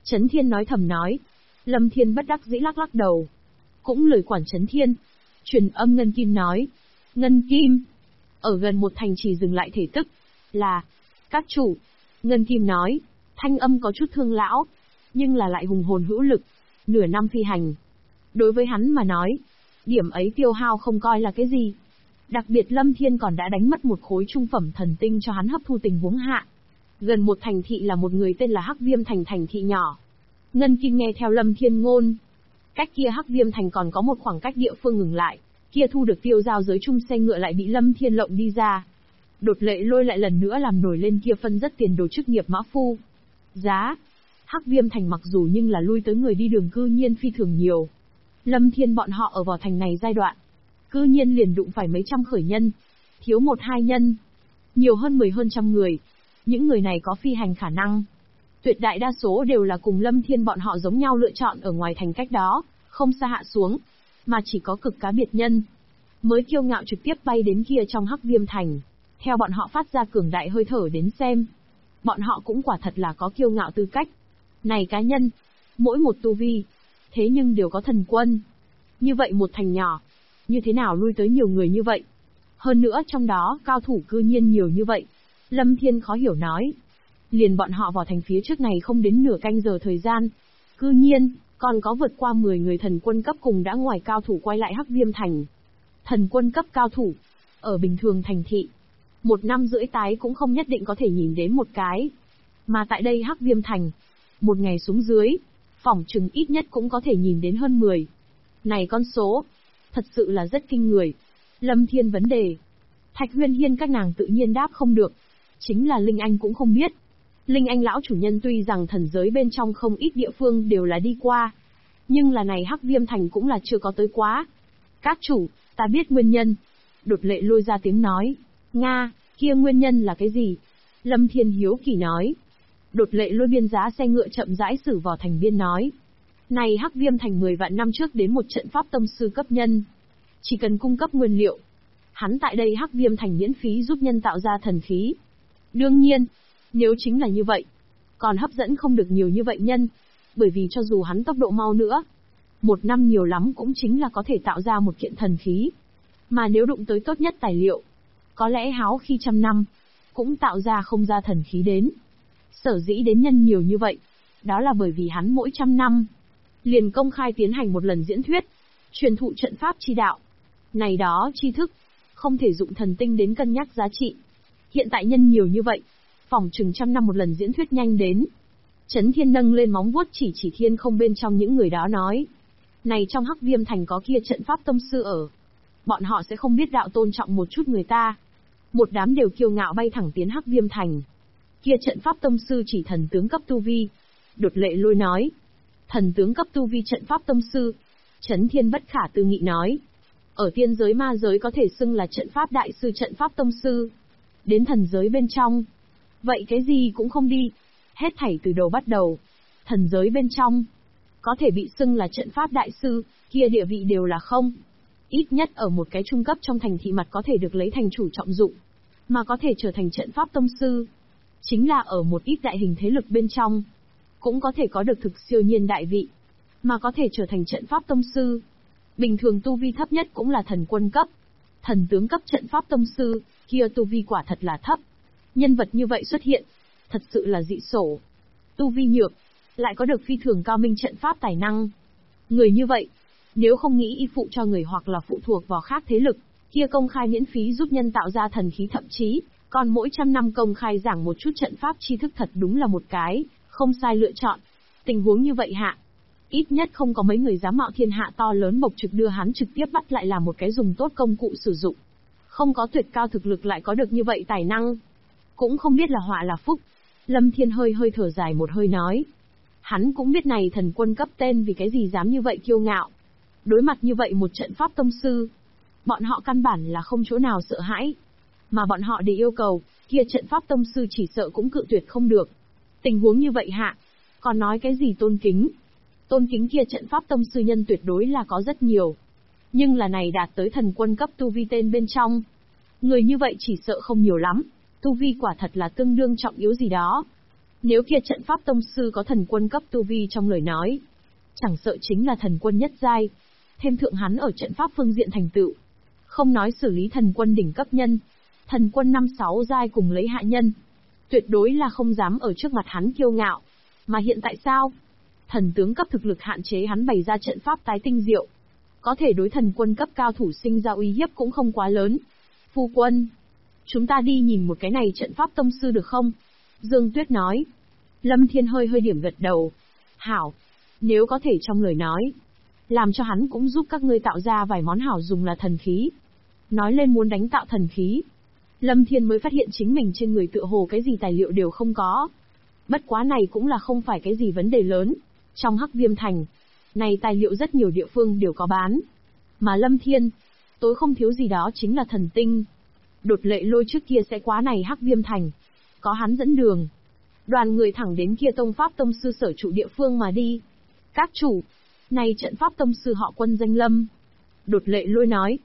Speaker 1: Chấn Thiên nói thầm nói. Lâm Thiên bất đắc dĩ lắc lắc đầu. Cũng lời quản Chấn Thiên. Truyền âm Ngân Kim nói. Ngân Kim. Ở gần một thành trì dừng lại thể tức. Là. Các chủ. Ngân Kim nói. Thanh âm có chút thương lão. Nhưng là lại hùng hồn hữu lực. Nửa năm phi hành. Đối với hắn mà nói. Điểm ấy tiêu hao không coi là cái gì. Đặc biệt Lâm Thiên còn đã đánh mất một khối trung phẩm thần tinh cho hắn hấp thu tình huống hạ. Gần một thành thị là một người tên là Hắc Viêm Thành thành thị nhỏ. Ngân Kim nghe theo Lâm Thiên ngôn. Cách kia Hắc Viêm Thành còn có một khoảng cách địa phương ngừng lại, kia thu được tiêu giao giới chung xe ngựa lại bị Lâm Thiên lộng đi ra. Đột Lệ Lôi lại lần nữa làm nổi lên kia phân rất tiền đồ chức nghiệp mã phu. Giá. Hắc Viêm Thành mặc dù nhưng là lui tới người đi đường cư nhiên phi thường nhiều. Lâm Thiên bọn họ ở vào thành này giai đoạn. Cư nhiên liền đụng phải mấy trăm khởi nhân. Thiếu một hai nhân. Nhiều hơn 10 hơn trăm người. Những người này có phi hành khả năng. Tuyệt đại đa số đều là cùng Lâm Thiên bọn họ giống nhau lựa chọn ở ngoài thành cách đó, không xa hạ xuống. Mà chỉ có cực cá biệt nhân. Mới kiêu ngạo trực tiếp bay đến kia trong Hắc Viêm Thành. Theo bọn họ phát ra cường đại hơi thở đến xem. Bọn họ cũng quả thật là có kiêu ngạo tư cách. Này cá nhân. Mỗi một tu vi. Thế nhưng đều có thần quân. Như vậy một thành nhỏ. Như thế nào lui tới nhiều người như vậy? Hơn nữa trong đó cao thủ cư nhiên nhiều như vậy. Lâm Thiên khó hiểu nói. Liền bọn họ vào thành phía trước này không đến nửa canh giờ thời gian. Cư nhiên, còn có vượt qua 10 người thần quân cấp cùng đã ngoài cao thủ quay lại Hắc Viêm Thành. Thần quân cấp cao thủ. Ở bình thường thành thị. 1 năm rưỡi tái cũng không nhất định có thể nhìn đến một cái. Mà tại đây Hắc Viêm Thành. Một ngày xuống dưới. Phỏng chừng ít nhất cũng có thể nhìn đến hơn 10. Này con số. Thật sự là rất kinh người. Lâm Thiên vấn đề. Thạch Huyên Hiên các nàng tự nhiên đáp không được. Chính là Linh Anh cũng không biết. Linh Anh lão chủ nhân tuy rằng thần giới bên trong không ít địa phương đều là đi qua. Nhưng là này Hắc Viêm Thành cũng là chưa có tới quá. Các chủ, ta biết nguyên nhân. Đột Lệ Lôi ra tiếng nói. Nga, kia nguyên nhân là cái gì? Lâm Thiên hiếu kỳ nói. Đột Lệ Lôi biên giá xe ngựa chậm rãi xử vào thành biên nói. Này Hắc Viêm Thành 10 vạn năm trước đến một trận pháp tông sư cấp nhân. Chỉ cần cung cấp nguyên liệu. Hắn tại đây Hắc Viêm Thành miễn phí giúp nhân tạo ra thần khí. Đương nhiên, nếu chính là như vậy, còn hấp dẫn không được nhiều như vậy nhân. Bởi vì cho dù hắn tốc độ mau nữa, 1 năm nhiều lắm cũng chính là có thể tạo ra một kiện thần khí. Mà nếu đụng tới tốt nhất tài liệu, có lẽ háo khi 100 năm, cũng tạo ra không ra thần khí đến. Sở dĩ đến nhân nhiều như vậy, đó là bởi vì hắn mỗi 100 năm, liền công khai tiến hành một lần diễn thuyết, truyền thụ trận pháp chi đạo. Này đó tri thức, không thể dụng thần tinh đến cân nhắc giá trị. Hiện tại nhân nhiều như vậy, phỏng chừng 100 năm một lần diễn thuyết nhanh đến. Chấn Thiên nâng lên móng vuốt chỉ thiên không bên trong những người đó nói. Này trong Hắc Viêm Thành có kia trận pháp tông sư ở. Bọn họ sẽ không biết đạo tôn trọng một chút người ta. Một đám đều kiêu ngạo bay thẳng tiến Hắc Viêm Thành. Kia trận pháp tông sư chỉ thần tướng cấp tu vi. Đột Lệ Lôi nói. Thần tướng cấp tu vi trận pháp tông sư. Chấn Thiên bất khả tư nghị nói. Ở tiên giới ma giới có thể xưng là trận pháp đại sư trận pháp tông sư. Đến thần giới bên trong. Vậy cái gì cũng không đi. Hết thảy từ đầu bắt đầu. Thần giới bên trong. Có thể bị xưng là trận pháp đại sư, kia địa vị đều là không. Ít nhất ở một cái trung cấp trong thành thị mặt có thể được lấy thành chủ trọng dụng. Mà có thể trở thành trận pháp tông sư. Chính là ở một ít đại hình thế lực bên trong. Cũng có thể có được thực siêu nhiên đại vị. Mà có thể trở thành trận pháp tông sư. Bình thường tu vi thấp nhất cũng là thần quân cấp. Thần tướng cấp trận pháp tông sư, kia tu vi quả thật là thấp. Nhân vật như vậy xuất hiện, thật sự là dị sổ. Tu vi nhược, lại có được phi thường cao minh trận pháp tài năng. Người như vậy, nếu không nghĩ y phụ cho người hoặc là phụ thuộc vào khác thế lực, kia công khai miễn phí giúp nhân tạo ra thần khí thậm chí, còn mỗi 100 năm công khai giảng một chút trận pháp tri thức thật đúng là một cái, không sai lựa chọn. Tình huống như vậy hạ, ít nhất không có mấy người dám mạo thiên hạ to lớn bộc trực đưa hắn trực tiếp bắt lại làm một cái dùng tốt công cụ sử dụng. Không có tuyệt cao thực lực lại có được như vậy tài năng. Cũng không biết là họa là phúc. Lâm Thiên hơi thở dài một hơi nói. Hắn cũng biết này thần quân cấp tên vì cái gì dám như vậy kiêu ngạo. Đối mặt như vậy một trận pháp tông sư. Bọn họ căn bản là không chỗ nào sợ hãi. Mà bọn họ để yêu cầu, kia trận pháp tông sư chỉ sợ cũng cự tuyệt không được. Tình huống như vậy hạ, còn nói cái gì tôn kính. Tôn kính kia trận pháp tông sư nhân tuyệt đối là có rất nhiều. Nhưng là này đạt tới thần quân cấp tu vi tên bên trong. Người như vậy chỉ sợ không nhiều lắm. Tu vi quả thật là tương đương trọng yếu gì đó. Nếu kia trận pháp tông sư có thần quân cấp tu vi trong lời nói, chẳng sợ chính là thần quân nhất giai, thêm thượng hắn ở trận pháp phương diện thành tựu, không nói xử lý thần quân đỉnh cấp nhân, thần quân 5-6 giai cùng lấy hạ nhân, tuyệt đối là không dám ở trước mặt hắn kiêu ngạo. Mà hiện tại sao? Thần tướng cấp thực lực hạn chế hắn bày ra trận pháp tái tinh diệu, có thể đối thần quân cấp cao thủ sinh ra uy hiếp cũng không quá lớn. Phu quân, chúng ta đi nhìn một cái này trận pháp tông sư được không? Dương Tuyết nói. Lâm Thiên hơi điểm gật đầu. Hảo, nếu có thể trong lời nói, làm cho hắn cũng giúp các ngươi tạo ra vài món hảo dùng là thần khí. Nói lên muốn đánh tạo thần khí, Lâm Thiên mới phát hiện chính mình trên người tựa hồ cái gì tài liệu đều không có. Bất quá này cũng là không phải cái gì vấn đề lớn. Trong Hắc Viêm Thành, này tài liệu rất nhiều địa phương đều có bán. Mà Lâm Thiên, tối không thiếu gì đó chính là thần tinh. Đột Lệ Lôi trước kia sẽ quá này Hắc Viêm Thành, có hắn dẫn đường. Đoàn người thẳng đến kia tông pháp tông sư sở trụ địa phương mà đi. Các chủ, này trận pháp tông sư họ Quân danh Lâm. Đột Lệ Lôi nói.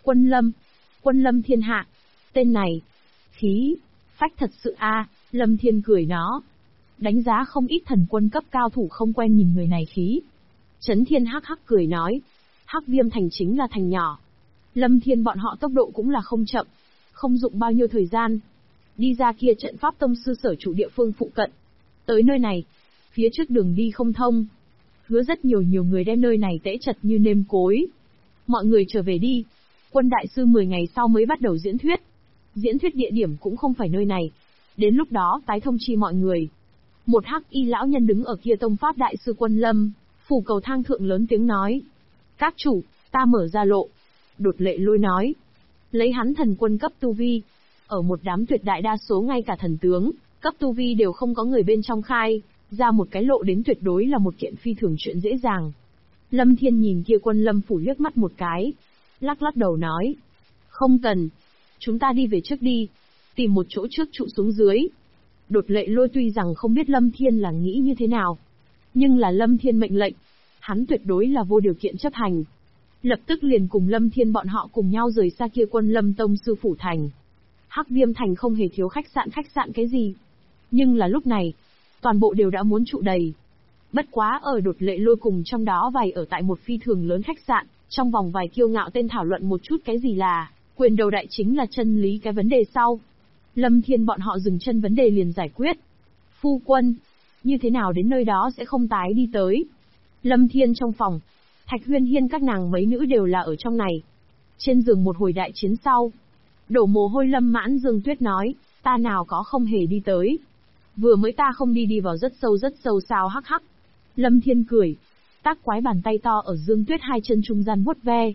Speaker 1: Quân Lâm thiên hạ. Tên này, khí, phách thật sự a. Lâm Thiên cười nó. Đánh giá không ít thần quân cấp cao thủ không quen nhìn người này khí. Chấn Thiên hắc hắc cười nói. Hắc Viêm Thành chính là thành nhỏ. Lâm Thiên bọn họ tốc độ cũng là không chậm. Không dụng bao nhiêu thời gian. Đi ra kia trận pháp tông sư sở chủ địa phương phụ cận. Tới nơi này, phía trước đường đi không thông. Hứa rất nhiều người đem nơi này tễ chật như nêm cối. Mọi người trở về đi. Quân đại sư 10 ngày sau mới bắt đầu diễn thuyết. Diễn thuyết địa điểm cũng không phải nơi này. Đến lúc đó tái thông chi mọi người. Một hắc y lão nhân đứng ở kia tông pháp đại sư Quân Lâm, phủ cầu thang thượng lớn tiếng nói. Các chủ, ta mở ra lộ. Đột Lệ Lôi nói. Lấy hắn thần quân cấp tu vi. Ở một đám tuyệt đại đa số ngay cả thần tướng, cấp tu vi đều không có người bên trong khai, ra một cái lộ đến tuyệt đối là một kiện phi thường chuyện dễ dàng. Lâm Thiên nhìn kia Quân Lâm phủ liếc mắt một cái. Lắc đầu nói. Không cần. Chúng ta đi về trước đi. Tìm một chỗ trước trụ xuống dưới. Đột Lệ Lôi tuy rằng không biết Lâm Thiên là nghĩ như thế nào, nhưng là Lâm Thiên mệnh lệnh, hắn tuyệt đối là vô điều kiện chấp hành. Lập tức liền cùng Lâm Thiên bọn họ cùng nhau rời xa kia Quân Lâm tông sư phủ thành. Hắc Viêm Thành không hề thiếu khách sạn cái gì. Nhưng là lúc này, toàn bộ đều đã muốn trụ đầy. Bất quá ở Đột Lệ Lôi cùng trong đó vài ở tại một phi thường lớn khách sạn, trong vòng vài kiêu ngạo tên thảo luận một chút cái gì là, quyền đầu đại chính là chân lý cái vấn đề sau. Lâm Thiên bọn họ dừng chân vấn đề liền giải quyết. Phu quân, như thế nào đến nơi đó sẽ không tái đi tới. Lâm Thiên trong phòng, Thạch Huyên Hiên các nàng mấy nữ đều là ở trong này. Trên giường một hồi đại chiến sau, đổ mồ hôi Lâm Mãn Dương Tuyết nói, ta nào có không hề đi tới. Vừa mới ta không đi vào rất sâu sao hắc hắc. Lâm Thiên cười, tác quái bàn tay to ở Dương Tuyết hai chân trung gian vuốt ve.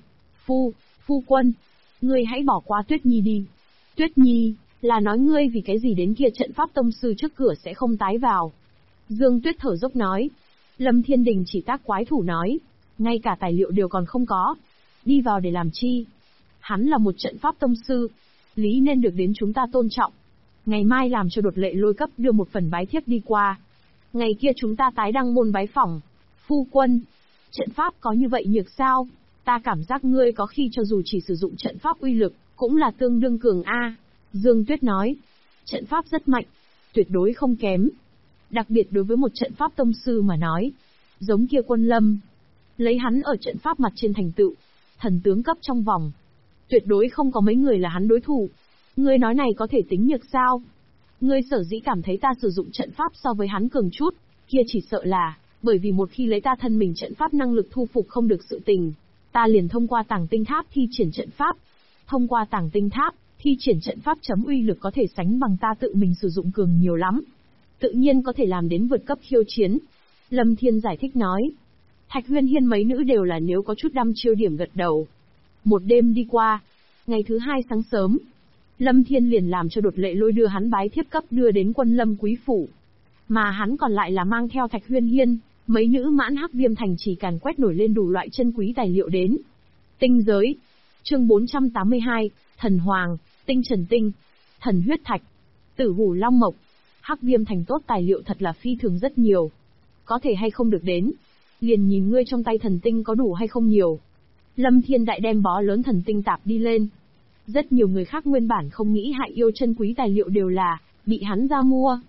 Speaker 1: Phu quân, ngươi hãy bỏ qua Tuyết Nhi đi. Tuyết Nhi, là nói ngươi vì cái gì đến kia trận pháp tông sư trước cửa sẽ không tái vào. Dương Tuyết thở dốc nói. Lâm Thiên Đình chỉ tác quái thủ nói, ngay cả tài liệu đều còn không có. Đi vào để làm chi? Hắn là một trận pháp tông sư, lý nên được đến chúng ta tôn trọng. Ngày mai làm cho Đột Lệ Lôi cấp đưa một phần bái thiếp đi qua. Ngày kia chúng ta tái đăng môn bái phỏng. Phu quân, trận pháp có như vậy nhược sao? Ta cảm giác ngươi có khi cho dù chỉ sử dụng trận pháp uy lực, cũng là tương đương cường a. Dương Tuyết nói, trận pháp rất mạnh, tuyệt đối không kém. Đặc biệt đối với một trận pháp tông sư mà nói, giống kia Quân Lâm, lấy hắn ở trận pháp mặt trên thành tựu, thần tướng cấp trong vòng, tuyệt đối không có mấy người là hắn đối thủ. Ngươi nói này có thể tính nhược sao? Ngươi sở dĩ cảm thấy ta sử dụng trận pháp so với hắn cường chút, kia chỉ sợ là, bởi vì một khi lấy ta thân mình trận pháp năng lực thu phục không được sự tình, ta liền thông qua Tàng Tinh Tháp thi triển trận pháp. Thông qua Tàng Tinh Tháp, thi triển trận pháp chấm uy lực có thể sánh bằng ta tự mình sử dụng cường nhiều lắm. Tự nhiên có thể làm đến vượt cấp khiêu chiến. Lâm Thiên giải thích nói. Thạch Huyên Hiên mấy nữ đều là nếu có chút đăm chiêu điểm gật đầu. Một đêm đi qua, ngày thứ hai sáng sớm, Lâm Thiên liền làm cho Đột Lệ Lôi đưa hắn bái thiếp cấp đưa đến Quân Lâm quý phủ. Mà hắn còn lại là mang theo Thạch Huyên Hiên, mấy nữ mãn Hắc Viêm Thành chỉ càn quét nổi lên đủ loại chân quý tài liệu đến. Tinh giới. Chương 482, Thần Hoàng, Tinh Trần Tinh, Thần Huyết Thạch, Tử Hủ Long Mộc. Hắc Viêm Thành tốt tài liệu thật là phi thường rất nhiều. Có thể hay không được đến, liền nhìn ngươi trong tay thần tinh có đủ hay không nhiều. Lâm Thiên đại đem bó lớn thần tinh tạp đi lên. Rất nhiều người khác nguyên bản không nghĩ hại yêu chân quý tài liệu đều là bị hắn ra mua.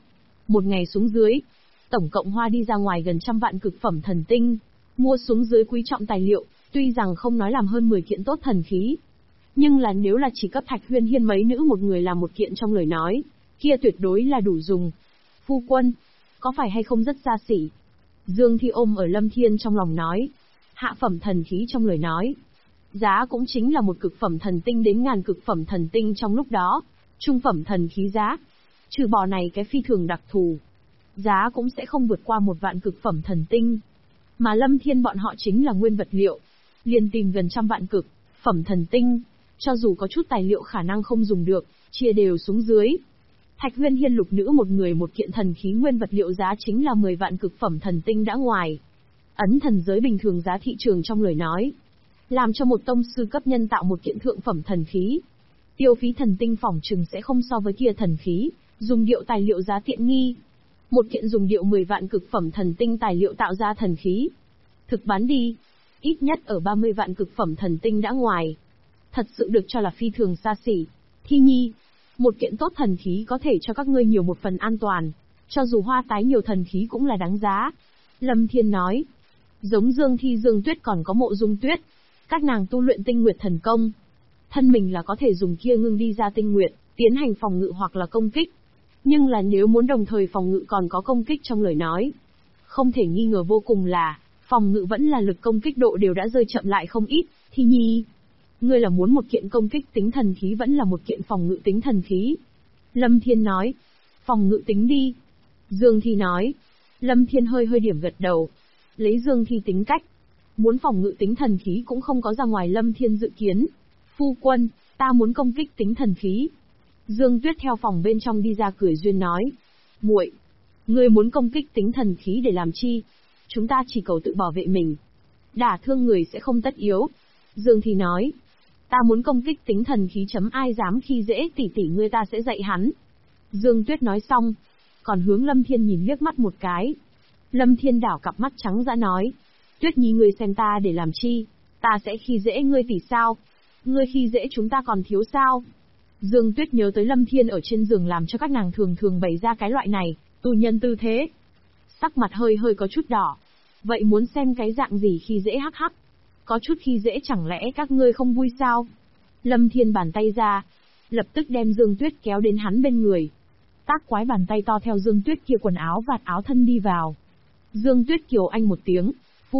Speaker 1: Một ngày xuống dưới, tổng cộng hoa đi ra ngoài gần 100 vạn cực phẩm thần tinh, mua xuống dưới quý trọng tài liệu, tuy rằng không nói làm hơn 10 kiện tốt thần khí. Nhưng là nếu là chỉ cấp Thạch Huyên Hiên mấy nữ một người làm một kiện trong lời nói, kia tuyệt đối là đủ dùng. Phu quân, có phải hay không rất xa xỉ? Dương Thi ôm ở Lâm Thiên trong lòng nói. Hạ phẩm thần khí trong lời nói. Giá cũng chính là một cực phẩm thần tinh đến ngàn cực phẩm thần tinh trong lúc đó. Trung phẩm thần khí giá. Trừ bỏ này cái phi thường đặc thù. Giá cũng sẽ không vượt qua 1 vạn cực phẩm thần tinh. Mà Lâm Thiên bọn họ chính là nguyên vật liệu. Liền tìm gần 100 vạn cực phẩm thần tinh. Cho dù có chút tài liệu khả năng không dùng được, chia đều xuống dưới. Thạch Huyên Hiên lục nữ một người một kiện thần khí nguyên vật liệu giá chính là 10 vạn cực phẩm thần tinh đã ngoài. Ấn thần giới bình thường giá thị trường trong lời nói. Làm cho một tông sư cấp nhân tạo một kiện thượng phẩm thần khí. Tiêu phí thần tinh phỏng chừng sẽ không so với kia thần khí, dùng điệu tài liệu giá tiện nghi. Một kiện dùng điệu 10 vạn cực phẩm thần tinh tài liệu tạo ra thần khí. Thực bán đi, ít nhất ở 30 vạn cực phẩm thần tinh đã ngoài. Thật sự được cho là phi thường xa xỉ. Thi Nhi, một kiện tốt thần khí có thể cho các ngươi nhiều một phần an toàn, cho dù hoa tái nhiều thần khí cũng là đáng giá. Lâm Thiên nói, giống Dương Thi Dương Tuyết còn có Mộ Dung Tuyết, các nàng tu luyện tinh nguyệt thần công. Thân mình là có thể dùng kia ngưng đi ra tinh nguyệt, tiến hành phòng ngự hoặc là công kích. Nhưng là nếu muốn đồng thời phòng ngự còn có công kích trong lời nói, không thể nghi ngờ vô cùng là, phòng ngự vẫn là lực công kích độ đều đã rơi chậm lại không ít. Thi Nhi, ngươi là muốn một kiện công kích tính thần khí vẫn là một kiện phòng ngự tính thần khí? Lâm Thiên nói, phòng ngự tính đi. Dương Thi nói, Lâm Thiên hơi điểm gật đầu. Lấy Dương Thi tính cách, muốn phòng ngự tính thần khí cũng không có ra ngoài Lâm Thiên dự kiến. Phu quân, ta muốn công kích tính thần khí. Dương Tuyết theo phòng bên trong đi ra cười duyên nói, muội, ngươi muốn công kích tính thần khí để làm chi? Chúng ta chỉ cầu tự bảo vệ mình, đả thương người sẽ không tất yếu. Dương Thi nói, ta muốn công kích tính thần khí chấm ai dám khi dễ tỷ tỷ ngươi ta sẽ dạy hắn. Dương Tuyết nói xong, còn hướng Lâm Thiên nhìn liếc mắt một cái. Lâm Thiên đảo cặp mắt trắng dã nói, Tuyết Nhi ngươi xem ta để làm chi? Ta sẽ khi dễ ngươi tỷ sao? Ngươi khi dễ chúng ta còn thiếu sao? Dương Tuyết nhớ tới Lâm Thiên ở trên giường làm cho các nàng thường bày ra cái loại này, tù nhân tư thế. Sắc mặt hơi có chút đỏ. Vậy muốn xem cái dạng gì khi dễ hắc hắc? Có chút khi dễ chẳng lẽ các ngươi không vui sao? Lâm Thiên bàn tay ra, lập tức đem Dương Tuyết kéo đến hắn bên người. Tác quái bàn tay to theo Dương Tuyết kia quần áo vạt áo thân đi vào. Dương Tuyết kiều anh một tiếng,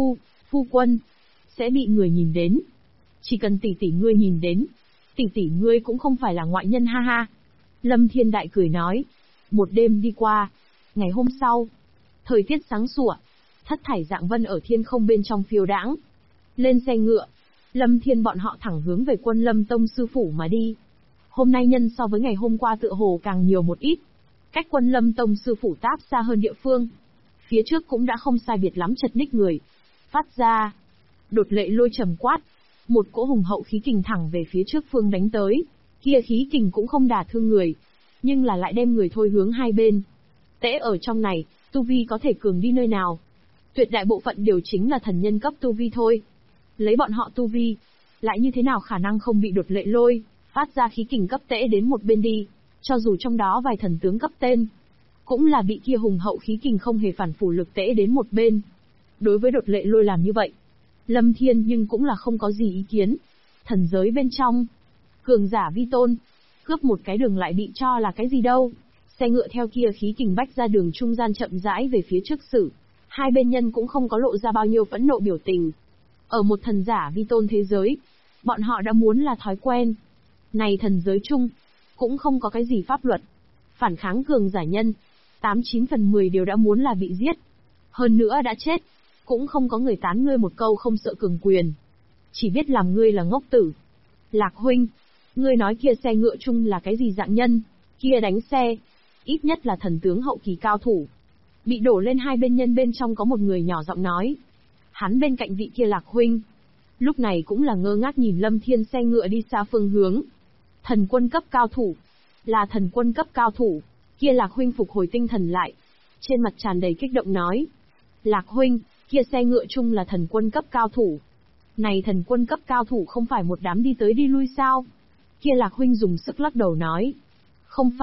Speaker 1: phu quân, sẽ bị người nhìn đến. Chỉ cần tỷ tỷ ngươi nhìn đến, tỷ tỷ ngươi cũng không phải là ngoại nhân ha ha. Lâm Thiên đại cười nói. Một đêm đi qua, ngày hôm sau, thời tiết sáng sủa, thất thải dạng vân ở thiên không bên trong phiêu đãng. Lên xe ngựa, Lâm Thiên bọn họ thẳng hướng về Quân Lâm Tông sư phủ mà đi. Hôm nay nhân so với ngày hôm qua tựa hồ càng nhiều một ít. Cách Quân Lâm Tông sư phủ táp xa hơn địa phương. Phía trước cũng đã không sai biệt lắm chật ních người. Phát ra, đột lệ lôi trầm quát. Một cỗ hùng hậu khí kình thẳng về phía trước phương đánh tới. Kia khí kình cũng không đả thương người, nhưng là lại đem người thôi hướng hai bên. Tễ ở trong này, tu vi có thể cường đi nơi nào? Tuyệt đại bộ phận đều chính là thần nhân cấp tu vi thôi. Lấy bọn họ tu vi, lại như thế nào khả năng không bị đột lệ lôi, phát ra khí kình cấp tễ đến một bên đi, cho dù trong đó vài thần tướng cấp tên, cũng là bị kia hùng hậu khí kình không hề phản phủ lực tễ đến một bên. Đối với đột lệ lôi làm như vậy, Lâm Thiên nhưng cũng là không có gì ý kiến. Thần giới bên trong, cường giả vi tôn, cướp một cái đường lại bị cho là cái gì đâu. Xe ngựa theo kia khí kình bách ra đường trung gian chậm rãi về phía trước xử. Hai bên nhân cũng không có lộ ra bao nhiêu phẫn nộ biểu tình. Ở một thần giả vi tôn thế giới, bọn họ đã muốn là thói quen. Này thần giới chung, cũng không có cái gì pháp luật. Phản kháng cường giả nhân, 89 phần 10 đều đã muốn là bị giết. Hơn nữa đã chết, cũng không có người tán ngươi một câu không sợ cường quyền. Chỉ biết làm ngươi là ngốc tử. Lạc huynh, ngươi nói kia xe ngựa chung là cái gì dạng nhân, kia đánh xe, ít nhất là thần tướng hậu kỳ cao thủ. Bị đổ lên hai bên nhân bên trong có một người nhỏ giọng nói. Hắn bên cạnh vị kia Lạc huynh, lúc này cũng là ngơ ngác nhìn Lâm Thiên xe ngựa đi xa phương hướng. Thần quân cấp cao thủ, là thần quân cấp cao thủ, kia Lạc huynh phục hồi tinh thần lại, trên mặt tràn đầy kích động nói. Lạc huynh, kia xe ngựa chung là thần quân cấp cao thủ. Này thần quân cấp cao thủ không phải một đám đi tới đi lui sao? Kia Lạc huynh dùng sức lắc đầu nói. Không phải,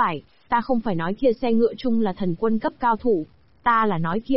Speaker 1: Ta không phải nói kia xe ngựa chung là thần quân cấp cao thủ, ta là nói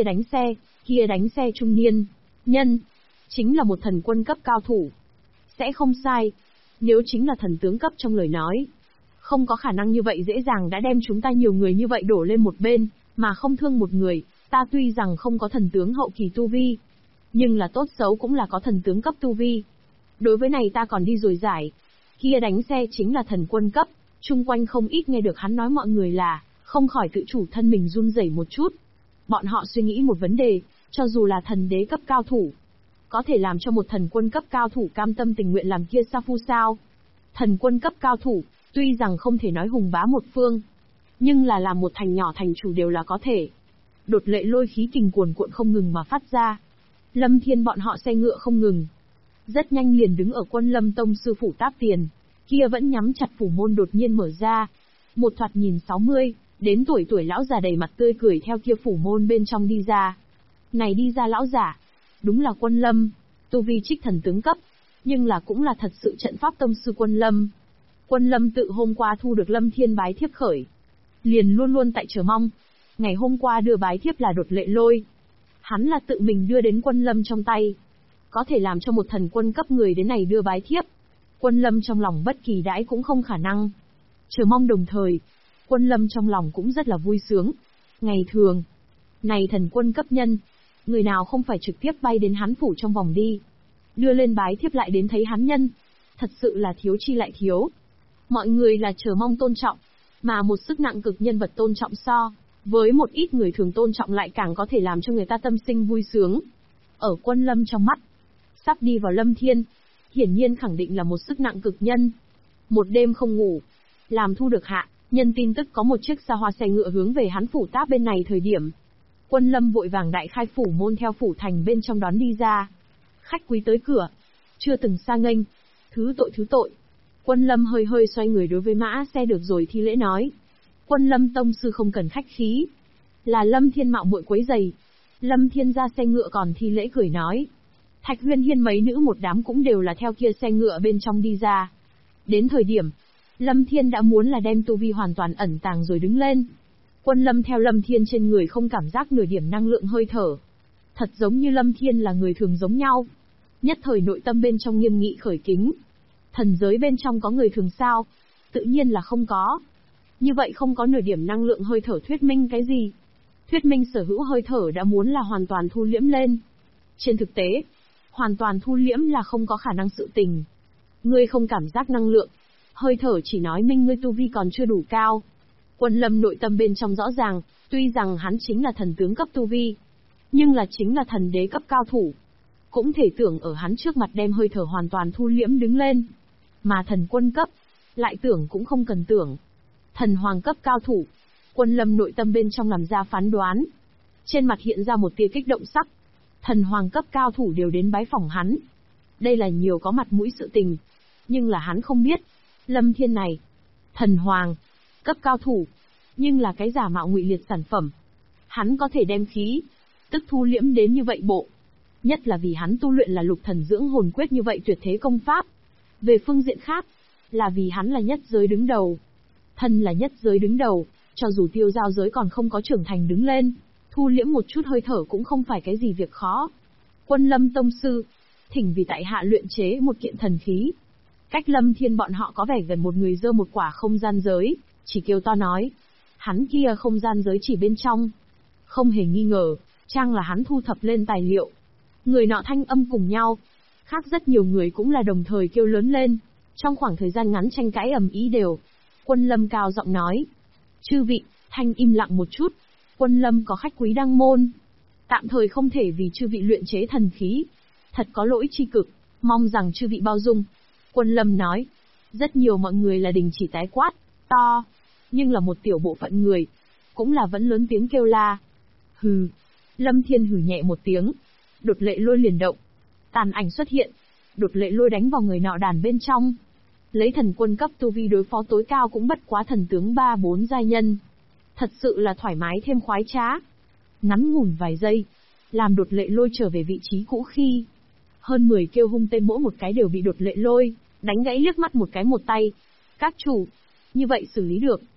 Speaker 1: kia đánh xe trung niên, nhân, chính là một thần quân cấp cao thủ. Sẽ không sai, nếu chính là thần tướng cấp trong lời nói. Không có khả năng như vậy dễ dàng đã đem chúng ta nhiều người như vậy đổ lên một bên, mà không thương một người, ta tuy rằng không có thần tướng hậu kỳ tu vi, nhưng là tốt xấu cũng là có thần tướng cấp tu vi. Đối với này ta còn đi rồi giải, kia đánh xe chính là thần quân cấp, chung quanh không ít nghe được hắn nói mọi người là, không khỏi tự chủ thân mình run rẩy một chút. Bọn họ suy nghĩ một vấn đề, cho dù là thần đế cấp cao thủ, có thể làm cho một thần quân cấp cao thủ cam tâm tình nguyện làm kia sa phu sao? Thần quân cấp cao thủ, tuy rằng không thể nói hùng bá một phương, nhưng là làm một thành nhỏ thành chủ đều là có thể. Đột lệ lôi khí kình cuồn cuộn không ngừng mà phát ra. Lâm Thiên bọn họ xe ngựa không ngừng. Rất nhanh liền đứng ở Quân Lâm tông sư phủ táp tiền, kia vẫn nhắm chặt phủ môn đột nhiên mở ra. Một thoạt nhìn 60, đến tuổi lão già đầy mặt tươi cười theo kia phủ môn bên trong đi ra. Này đi ra lão giả, đúng là Quân Lâm, tu vi trích thần tướng cấp, nhưng là cũng là thật sự trận pháp tông sư Quân Lâm. Quân Lâm tự hôm qua thu được Lâm Thiên bái thiếp khởi, liền luôn luôn tại chờ mong. Ngày hôm qua đưa bái thiếp là Đột lệ lôi, hắn là tự mình đưa đến Quân Lâm trong tay. Có thể làm cho một thần quân cấp người đến này đưa bái thiếp, Quân Lâm trong lòng bất kỳ đãi cũng không khả năng. Chờ mong đồng thời, Quân Lâm trong lòng cũng rất là vui sướng. Ngày thường, này thần quân cấp nhân, người nào không phải trực tiếp bay đến hắn phủ trong vòng đi, đưa lên bái thiếp lại đến thấy hắn nhân, thật sự là thiếu chi lại thiếu. Mọi người là chờ mong tôn trọng, mà một sức nặng cực nhân vật tôn trọng so với một ít người thường tôn trọng lại càng có thể làm cho người ta tâm sinh vui sướng. Ở Quân Lâm trong mắt, sắp đi vào Lâm Thiên, hiển nhiên khẳng định là một sức nặng cực nhân. Một đêm không ngủ, làm thu được hạ, nhân tin tức có một chiếc xa hoa xe ngựa hướng về hắn phủ táp bên này thời điểm. Quân Lâm vội vàng đại khai phủ môn theo phủ thành bên trong đón đi ra. Khách quý tới cửa, chưa từng xa nghênh, thứ tội. Quân Lâm hơi hơi xoay người đối với mã xe được rồi thi lễ nói. Quân Lâm tông sư không cần khách khí, là Lâm Thiên mạo muội quấy giày. Lâm Thiên ra xe ngựa còn thi lễ cười nói. Thạch Huyên Hiên mấy nữ một đám cũng đều là theo kia xe ngựa bên trong đi ra. Đến thời điểm, Lâm Thiên đã muốn là đem tu vi hoàn toàn ẩn tàng rồi đứng lên. Quân Lâm theo Lâm Thiên trên người không cảm giác nửa điểm năng lượng hơi thở. Thật giống như Lâm Thiên là người thường giống nhau. Nhất thời nội tâm bên trong nghiêm nghị khởi kính. Thần giới bên trong có người thường sao? Tự nhiên là không có. Như vậy không có nửa điểm năng lượng hơi thở thuyết minh cái gì? Thuyết minh sở hữu hơi thở đã muốn là hoàn toàn thu liễm lên. Trên thực tế, hoàn toàn thu liễm là không có khả năng sự tình. Ngươi không cảm giác năng lượng, hơi thở chỉ nói minh ngươi tu vi còn chưa đủ cao. Quân Lâm nội tâm bên trong rõ ràng, tuy rằng hắn chính là thần tướng cấp tu vi, nhưng là chính là thần đế cấp cao thủ. Cũng thể tưởng ở hắn trước mặt đem hơi thở hoàn toàn thu liễm đứng lên. Mà thần quân cấp, lại tưởng cũng không cần tưởng. Thần hoàng cấp cao thủ, Quân Lâm nội tâm bên trong làm ra phán đoán. Trên mặt hiện ra một tia kích động sắc. Thần hoàng cấp cao thủ đều đến bái phỏng hắn. Đây là nhiều có mặt mũi sự tình. Nhưng là hắn không biết, Lâm Thiên này, thần hoàng cấp cao thủ, nhưng là cái giả mạo ngụy liệt sản phẩm. Hắn có thể đem khí, tức thu liễm đến như vậy bộ. Nhất là vì hắn tu luyện là lục thần dưỡng hồn quyết như vậy tuyệt thế công pháp. Về phương diện khác, là vì hắn là nhất giới đứng đầu. Thân là nhất giới đứng đầu, cho dù tiêu giao giới còn không có trưởng thành đứng lên, thu liễm một chút hơi thở cũng không phải cái gì việc khó. Quân Lâm tông sư, thỉnh vì tại hạ luyện chế một kiện thần khí. Cách Lâm Thiên bọn họ có vẻ gần một người giơ một quả không gian giới, chỉ kêu to nói. Hắn kia không gian giới chỉ bên trong. Không hề nghi ngờ, chăng là hắn thu thập lên tài liệu. Người nọ thanh âm cùng nhau. Khác rất nhiều người cũng là đồng thời kêu lớn lên. Trong khoảng thời gian ngắn tranh cãi ầm ĩ đều. Quân Lâm cao giọng nói. Chư vị, thanh im lặng một chút. Quân Lâm có khách quý đăng môn. Tạm thời không thể vì chư vị luyện chế thần khí. Thật có lỗi chi cực, mong rằng chư vị bao dung. Quân Lâm nói. Rất nhiều mọi người là đình chỉ tái quát, to. Nhưng là một tiểu bộ phận người, cũng là vẫn lớn tiếng kêu la. Hừ. Lâm Thiên hừ nhẹ một tiếng. Đột lệ lôi liền động. Tàn ảnh xuất hiện. Đột lệ lôi đánh vào người nọ đàn bên trong. Lấy thần quân cấp tu vi đối phó tối cao cũng bất quá thần tướng 3-4 giai nhân. Thật sự là thoải mái thêm khoái trá. Ngắn ngủn vài giây, làm đột lệ lôi trở về vị trí cũ khi. Hơn 10 kêu hung tên mỗi một cái đều bị đột lệ lôi đánh gãy liếc mắt một cái một tay. Các chủ, như vậy xử lý được.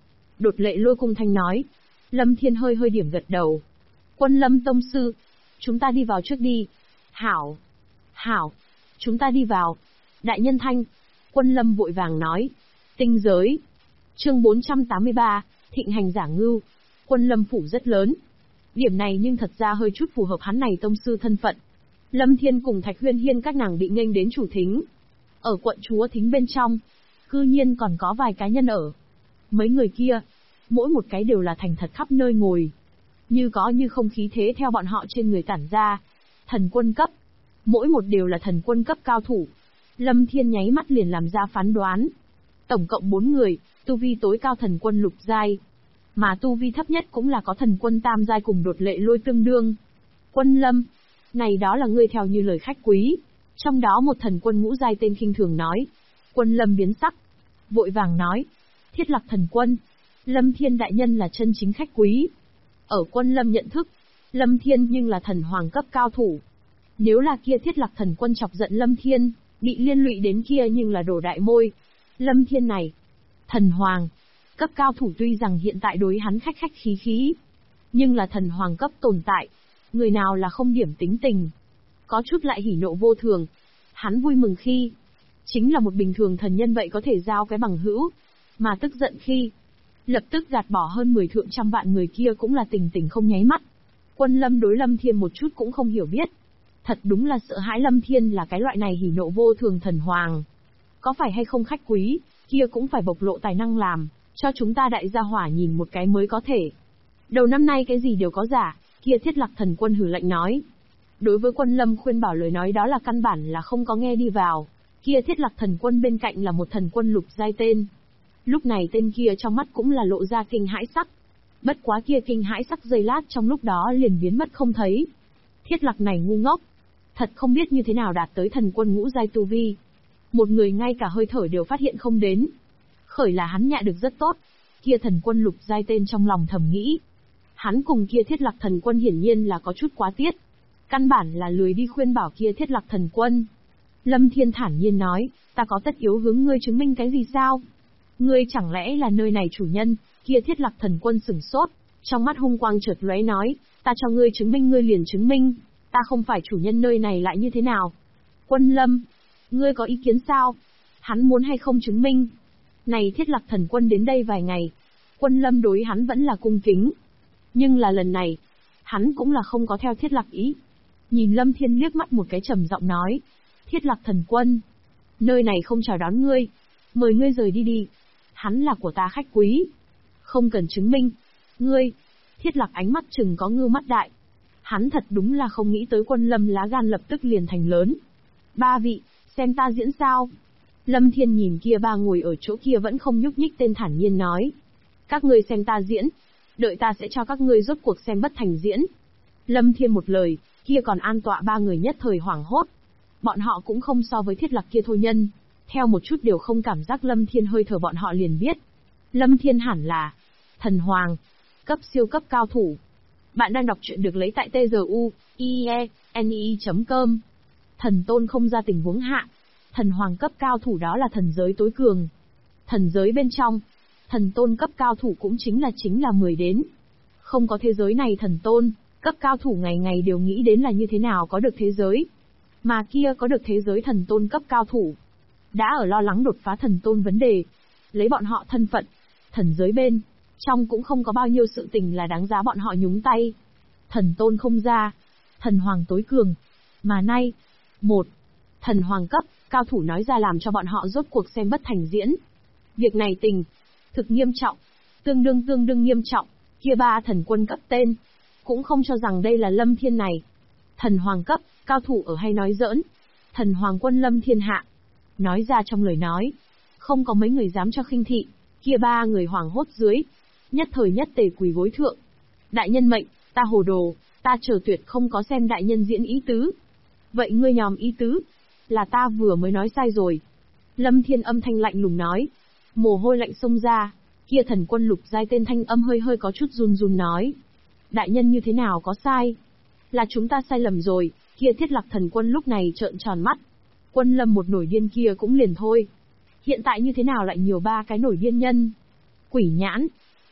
Speaker 1: Đột Lệ Lôi cung thanh nói. Lâm Thiên hơi hơi điểm gật đầu. Quân Lâm tông sư, chúng ta đi vào trước đi. Hảo. Hảo. Chúng ta đi vào. Đại nhân thanh. Quân Lâm vội vàng nói. Tinh giới. Chương 483, thịnh hành giả ngưu. Quân Lâm phủ rất lớn. Điểm này nhưng thật ra hơi chút phù hợp hắn này tông sư thân phận. Lâm Thiên cùng Thạch Huyên Hiên các nàng bị nghênh đến chủ thính. Ở quận chúa thính bên trong, cư nhiên còn có vài cá nhân ở. Mấy người kia, mỗi một cái đều là thành thật khắp nơi ngồi. Như có như không khí thế theo bọn họ trên người tản ra. Thần quân cấp. Mỗi một đều là thần quân cấp cao thủ. Lâm Thiên nháy mắt liền làm ra phán đoán. Tổng cộng 4 người, tu vi tối cao thần quân lục giai. Mà tu vi thấp nhất cũng là có thần quân tam giai cùng Đột Lệ Lôi tương đương. Quân Lâm, này đó là ngươi theo như lời khách quý. Trong đó một thần quân ngũ giai tên khinh thường nói. Quân Lâm biến sắc. Vội vàng nói. Thiết Lạc thần quân. Lâm Thiên đại nhân là chân chính khách quý. Ở Quân Lâm nhận thức, Lâm Thiên nhưng là thần hoàng cấp cao thủ. Nếu là kia Thiết Lạc thần quân chọc giận Lâm Thiên, bị liên lụy đến kia nhưng là đổ đại môi. Lâm Thiên này, thần hoàng cấp cao thủ tuy rằng hiện tại đối hắn khách khách khí khí, nhưng là thần hoàng cấp tồn tại, người nào là không điểm tính tình, có chút lại hỉ nộ vô thường. Hắn vui mừng khi, chính là một bình thường thần nhân vậy có thể giao cái bằng hữu, mà tức giận khi, lập tức gạt bỏ hơn 10 thượng trăm vạn người kia cũng là tình tình không nháy mắt. Quân Lâm đối Lâm Thiên một chút cũng không hiểu biết. Thật đúng là sợ hãi Lâm Thiên là cái loại này hỉ nộ vô thường thần hoàng. Có phải hay không khách quý, kia cũng phải bộc lộ tài năng làm, cho chúng ta đại gia hỏa nhìn một cái mới có thể. Đầu năm nay cái gì đều có giả, kia Thiết Lạc thần quân hử lạnh nói. Đối với Quân Lâm khuyên bảo lời nói đó là căn bản là không có nghe đi vào. Kia Thiết Lạc thần quân bên cạnh là một thần quân lục giai tên. Lúc này tên kia trong mắt cũng là lộ ra kinh hãi sắc. Bất quá kia kinh hãi sắc giây lát trong lúc đó liền biến mất không thấy. Thiết Lạc này ngu ngốc, thật không biết như thế nào đạt tới thần quân ngũ giai tu vi. Một người ngay cả hơi thở đều phát hiện không đến. Khởi là hắn nhạ được rất tốt. Kia thần quân lục giai tên trong lòng thầm nghĩ. Hắn cùng kia Thiết Lạc thần quân hiển nhiên là có chút quá tiết. Căn bản là lười đi khuyên bảo kia Thiết Lạc thần quân. Lâm Thiên thản nhiên nói, ta có tất yếu hướng ngươi chứng minh cái gì sao? Ngươi chẳng lẽ là nơi này chủ nhân? Kia Thiết Lạc thần quân sửng sốt, trong mắt hung quang chợt lóe nói, ta cho ngươi chứng minh ngươi liền chứng minh, ta không phải chủ nhân nơi này lại như thế nào? Quân Lâm, ngươi có ý kiến sao? Hắn muốn hay không chứng minh? Này Thiết Lạc thần quân đến đây vài ngày, Quân Lâm đối hắn vẫn là cung kính. Nhưng là lần này, hắn cũng là không có theo Thiết Lạc ý. Nhìn Lâm Thiên liếc mắt một cái trầm giọng nói, Thiết Lạc thần quân, nơi này không chào đón ngươi, mời ngươi rời đi đi. Hắn là của ta khách quý, không cần chứng minh. Ngươi, Thiết Lạc ánh mắt chừng có ngưu mắt đại. Hắn thật đúng là không nghĩ tới Quân Lâm lá gan lập tức liền thành lớn. Ba vị, xem ta diễn sao? Lâm Thiên nhìn kia ba ngồi ở chỗ kia vẫn không nhúc nhích tên thản nhiên nói. Các ngươi xem ta diễn, đợi ta sẽ cho các ngươi rốt cuộc xem bất thành diễn. Lâm Thiên một lời, kia còn an tọa ba người nhất thời hoảng hốt. Bọn họ cũng không so với Thiết Lạc kia thôi nhân. Theo một chút đều không cảm giác Lâm Thiên hơi thở bọn họ liền biết. Lâm Thiên hẳn là thần hoàng, siêu cấp cao thủ. Bạn đang đọc truyện được lấy tại tzuie.com. Thần tôn không ra tình huống hạ. Thần hoàng cấp cao thủ đó là thần giới tối cường. Thần giới bên trong, thần tôn cấp cao thủ cũng chính là 10 đến. Không có thế giới này thần tôn, cấp cao thủ ngày ngày đều nghĩ đến là như thế nào có được thế giới. Mà kia có được thế giới thần tôn cấp cao thủ, đã ở lo lắng đột phá thần tôn vấn đề. Lấy bọn họ thân phận, thần giới bên trong cũng không có bao nhiêu sự tình là đáng giá bọn họ nhúng tay. Thần tôn không ra, thần hoàng tối cường. Mà nay, một thần hoàng cấp cao thủ nói ra làm cho bọn họ rốt cuộc xem bất thành diễn. Việc này thực nghiêm trọng, tương đương nghiêm trọng. Kia ba thần quân cấp tên, cũng không cho rằng đây là Lâm Thiên này. Thần hoàng cấp cao thủ ở hay nói giỡn. Thần hoàng quân Lâm Thiên hạ. Nói ra trong lời nói, không có mấy người dám cho khinh thị. Kia ba người hoảng hốt dưới, nhất thời nhất tề quỳ gối thượng. Đại nhân mệnh, ta hồ đồ, ta chờ tuyệt không có xem đại nhân diễn ý tứ. Vậy ngươi nhòm ý tứ, là ta vừa mới nói sai rồi. Lâm Thiên âm thanh lạnh lùng nói, mồ hôi lạnh xông ra. Kia thần quân lục giai tên thanh âm hơi có chút run run nói, đại nhân như thế nào có sai? Là chúng ta sai lầm rồi. Kia Thiết Lạc thần quân lúc này trợn tròn mắt. Quân Lâm một nổi điên kia cũng liền thôi. Hiện tại như thế nào lại nhiều ba cái nổi điên nhân? Quỷ nhãn,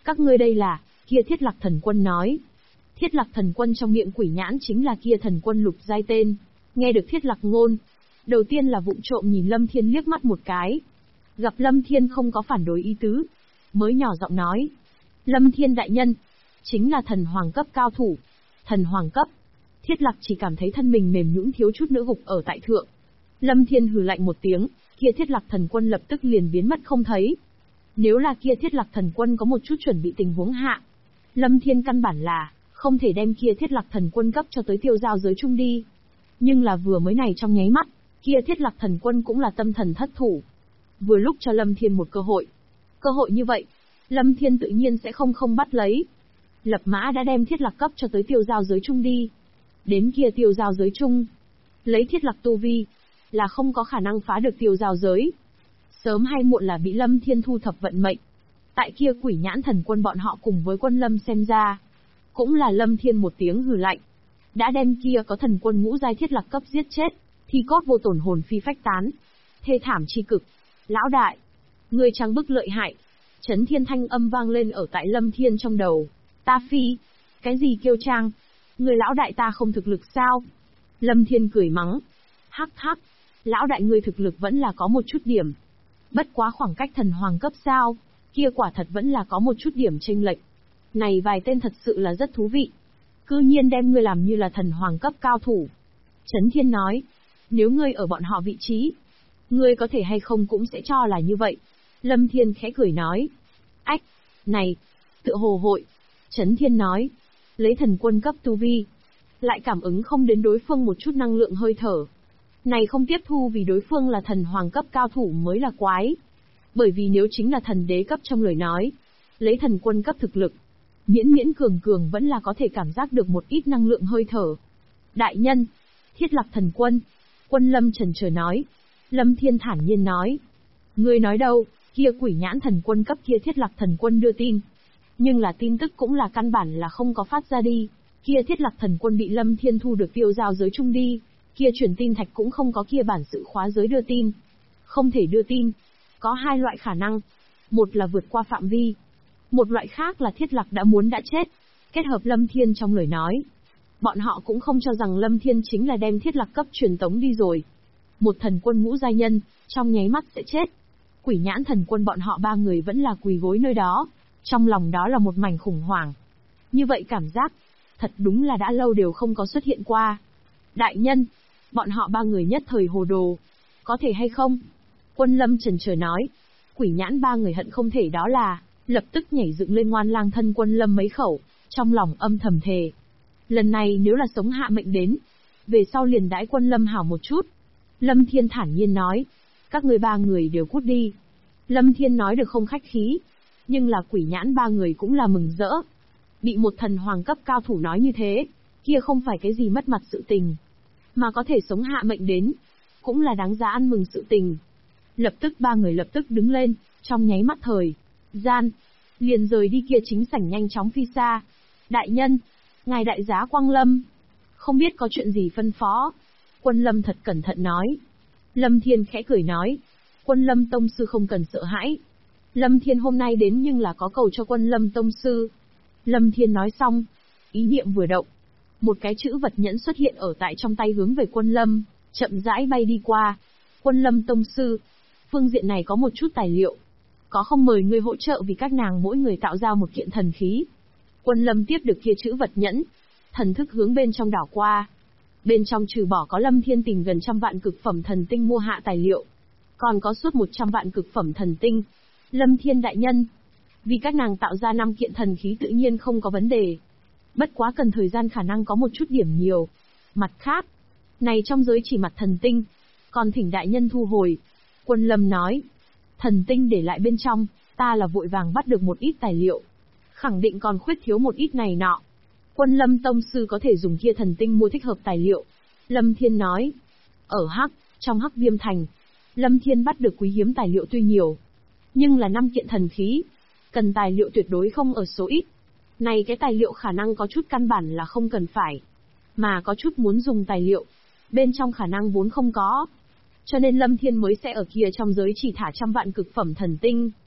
Speaker 1: Các ngươi đây là, kia Thiết Lạc Thần Quân nói. Thiết Lạc Thần Quân trong miệng Quỷ Nhãn chính là kia thần quân lục giai tên. Nghe được Thiết Lạc ngôn, đầu tiên là vụng trộm nhìn Lâm Thiên liếc mắt một cái. Gặp Lâm Thiên không có phản đối ý tứ, mới nhỏ giọng nói. Lâm Thiên đại nhân, chính là thần hoàng cấp cao thủ. Thần hoàng cấp. Thiết Lạc chỉ cảm thấy thân mình mềm nhũn thiếu chút nữa gục ở tại thượng. Lâm Thiên hừ lạnh một tiếng, kia Thiết Lạc Thần Quân lập tức liền biến mất không thấy. Nếu là kia Thiết Lạc Thần Quân có một chút chuẩn bị tình huống hạ, Lâm Thiên căn bản là không thể đem kia Thiết Lạc Thần Quân cấp cho tới tiêu giao giới chung đi. Nhưng là vừa mới này trong nháy mắt, kia Thiết Lạc Thần Quân cũng là tâm thần thất thủ. Vừa lúc cho Lâm Thiên một cơ hội. Cơ hội như vậy, Lâm Thiên tự nhiên sẽ không bắt lấy. Lập mã đã đem Thiết Lạc cấp cho tới tiêu giao giới chung đi. Đến kia tiêu giao giới chung, lấy Thiết Lạc tu vi, là không có khả năng phá được tiêu giao giới. Sớm hay muộn là bị Lâm Thiên thu thập vận mệnh. Tại kia Quỷ Nhãn Thần Quân bọn họ cùng với quân Lâm xem ra, cũng là Lâm Thiên một tiếng hừ lạnh. Đã đem kia có thần quân ngũ giai Thiết Lạc cấp giết chết, thì cốt vô tổn hồn phi phách tán. Thê thảm chi cực. Lão đại, người trang bức lợi hại. Chấn thiên thanh âm vang lên ở tại Lâm Thiên trong đầu. Ta phi. Cái gì kêu trang? Người lão đại ta không thực lực sao? Lâm Thiên cười mắng. Hắc hắc. Lão đại ngươi thực lực vẫn là có một chút điểm. Bất quá khoảng cách thần hoàng cấp sao? Kia quả thật vẫn là có một chút điểm chênh lệch. Này vài tên thật sự là rất thú vị. Cư nhiên đem ngươi làm như là thần hoàng cấp cao thủ. Chấn Thiên nói. Nếu ngươi ở bọn họ vị trí, ngươi có thể hay không cũng sẽ cho là như vậy. Lâm Thiên khẽ cười nói. Ách, này, tựa hồ hội. Chấn Thiên nói. Lấy thần quân cấp tu vi, lại cảm ứng không đến đối phương một chút năng lượng hơi thở. Này không tiếp thu vì đối phương là thần hoàng cấp cao thủ mới là quái. Bởi vì nếu chính là thần đế cấp trong lời nói, lấy thần quân cấp thực lực, miễn miễn cường cường vẫn là có thể cảm giác được một ít năng lượng hơi thở. Đại nhân, Thiết Lạc Thần Quân. Quân Lâm chần chờ nói. Lâm Thiên thản nhiên nói. Ngươi nói đâu, kia Quỷ Nhãn Thần Quân cấp kia Thiết Lạc Thần Quân đưa tin. Nhưng là tin tức cũng là căn bản là không có phát ra đi. Kia Thiết Lạc Thần Quân bị Lâm Thiên thu được tiêu giao giới chung đi. Kia truyền tin thạch cũng không có kia bản sự khóa giới đưa tin. Không thể đưa tin. Có hai loại khả năng. Một là vượt qua phạm vi. Một loại khác là Thiết Lạc đã muốn đã chết. Kết hợp Lâm Thiên trong lời nói. Bọn họ cũng không cho rằng Lâm Thiên chính là đem Thiết Lạc cấp truyền tống đi rồi. Một thần quân ngũ giai nhân, trong nháy mắt sẽ chết. Quỷ Nhãn Thần Quân bọn họ ba người vẫn là quỳ gối nơi đó. Trong lòng đó là một mảnh khủng hoảng. Như vậy cảm giác, thật đúng là đã lâu đều không có xuất hiện qua. Đại nhân, bọn họ ba người nhất thời hồ đồ. Có thể hay không? Quân Lâm chần chờ nói. Quỷ Nhãn ba người hận không thể đó là, lập tức nhảy dựng lên ngoan lang thân Quân Lâm mấy khẩu, trong lòng âm thầm thề. Lần này nếu là sống hạ mệnh đến, về sau liền đãi Quân Lâm hảo một chút. Lâm Thiên thản nhiên nói. Các người ba người đều cút đi. Lâm Thiên nói được không khách khí. Nhưng là Quỷ Nhãn ba người cũng là mừng rỡ. Bị một thần hoàng cấp cao thủ nói như thế, kia không phải cái gì mất mặt sự tình. Mà có thể sống hạ mệnh đến, cũng là đáng giá ăn mừng sự tình. Lập tức ba người lập tức đứng lên, trong nháy mắt thời gian, liền rời đi kia chính sảnh nhanh chóng phi xa. Đại nhân, ngài đại giá Quang Lâm, không biết có chuyện gì phân phó. Quân Lâm thật cẩn thận nói. Lâm Thiên khẽ cười nói. Quân Lâm tông sư không cần sợ hãi. Lâm Thiên hôm nay đến nhưng là có cầu cho Quân Lâm tông sư. Lâm Thiên nói xong, ý niệm vừa động, một cái chữ vật nhẫn xuất hiện ở tại trong tay hướng về Quân Lâm, chậm rãi bay đi qua. Quân Lâm tông sư, phương diện này có một chút tài liệu, có không mời ngươi hỗ trợ vì các nàng mỗi người tạo ra một kiện thần khí. Quân Lâm tiếp được kia chữ vật nhẫn, thần thức hướng bên trong đảo qua. Bên trong trừ bỏ có Lâm Thiên tìm gần 100 vạn cực phẩm thần tinh mua hạ tài liệu, còn có suốt 100 vạn cực phẩm thần tinh. Lâm Thiên đại nhân, vì các nàng tạo ra 5 kiện thần khí tự nhiên không có vấn đề. Bất quá cần thời gian khả năng có một chút điểm nhiều. Mặt khác, này trong giới chỉ mặt thần tinh, còn thỉnh đại nhân thu hồi. Quân Lâm nói, thần tinh để lại bên trong, ta là vội vàng bắt được một ít tài liệu. Khẳng định còn khuyết thiếu một ít này nọ. Quân Lâm tông sư có thể dùng kia thần tinh mua thích hợp tài liệu. Lâm Thiên nói, ở trong Hắc Viêm Thành, Lâm Thiên bắt được quý hiếm tài liệu tuy nhiều, nhưng là 5 kiện thần khí, cần tài liệu tuyệt đối không ở số ít. Này cái tài liệu khả năng có chút căn bản là không cần phải, mà có chút muốn dùng tài liệu, bên trong khả năng vốn không có. Cho nên Lâm Thiên mới sẽ ở kia trong giới chỉ thả 100 vạn cực phẩm thần tinh.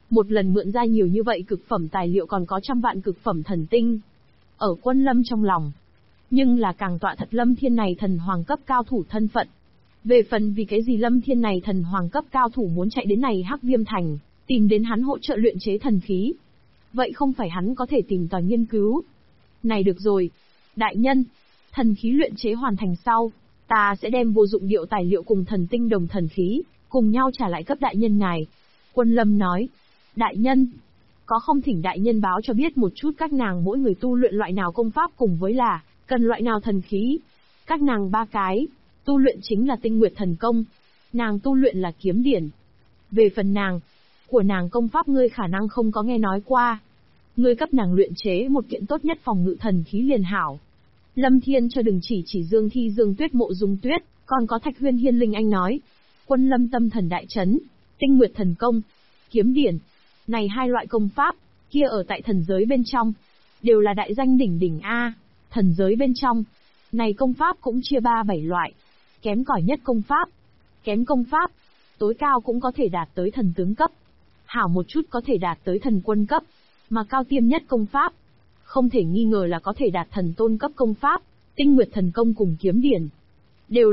Speaker 1: Một lần mượn ra nhiều như vậy cực phẩm tài liệu còn có trăm vạn cực phẩm thần tinh. Ở Quân Lâm trong lòng. Nhưng là càng tọa thật Lâm Thiên này thần hoàng cấp cao thủ thân phận. Về phần vì cái gì Lâm Thiên này thần hoàng cấp cao thủ muốn chạy đến này Hắc Viêm Thành, tìm đến hắn hỗ trợ luyện chế thần khí. Vậy không phải hắn có thể tìm tòi nghiên cứu. Này được rồi. Đại nhân, thần khí luyện chế hoàn thành sau, ta sẽ đem vô dụng điệu tài liệu cùng thần tinh đồng thần khí, cùng nhau trả lại cấp đại nhân ngài. Quân Lâm nói, đại nhân, có không thỉnh đại nhân báo cho biết một chút các nàng mỗi người tu luyện loại nào công pháp cùng với là, cần loại nào thần khí. Các nàng 3 cái, tu luyện chính là tinh nguyệt thần công, nàng tu luyện là kiếm điển. Về phần nàng, của nàng công pháp ngươi khả năng không có nghe nói qua. Ngươi cấp nàng luyện chế một kiện tốt nhất phòng ngự thần khí liền hảo. Lâm Thiên cho đừng chỉ Dương Thi Dương Tuyết Mộ Dung Tuyết, còn có Thạch Huyên Hiên Linh Anh nói. Quân Lâm tâm thần đại chấn, tinh nguyệt thần công, kiếm điển. Này 2 loại công pháp, kia ở tại thần giới bên trong, đều là đại danh đỉnh đỉnh A. Thần giới bên trong, này công pháp cũng chia 3-7 loại. Kém cỏi nhất công pháp, kém công pháp, tối cao cũng có thể đạt tới thần tướng cấp. Hảo một chút có thể đạt tới thần quân cấp, mà cao tiêm nhất công pháp, không thể nghi ngờ là có thể đạt thần tôn cấp công pháp, tinh nguyệt thần công cùng kiếm điển. Đều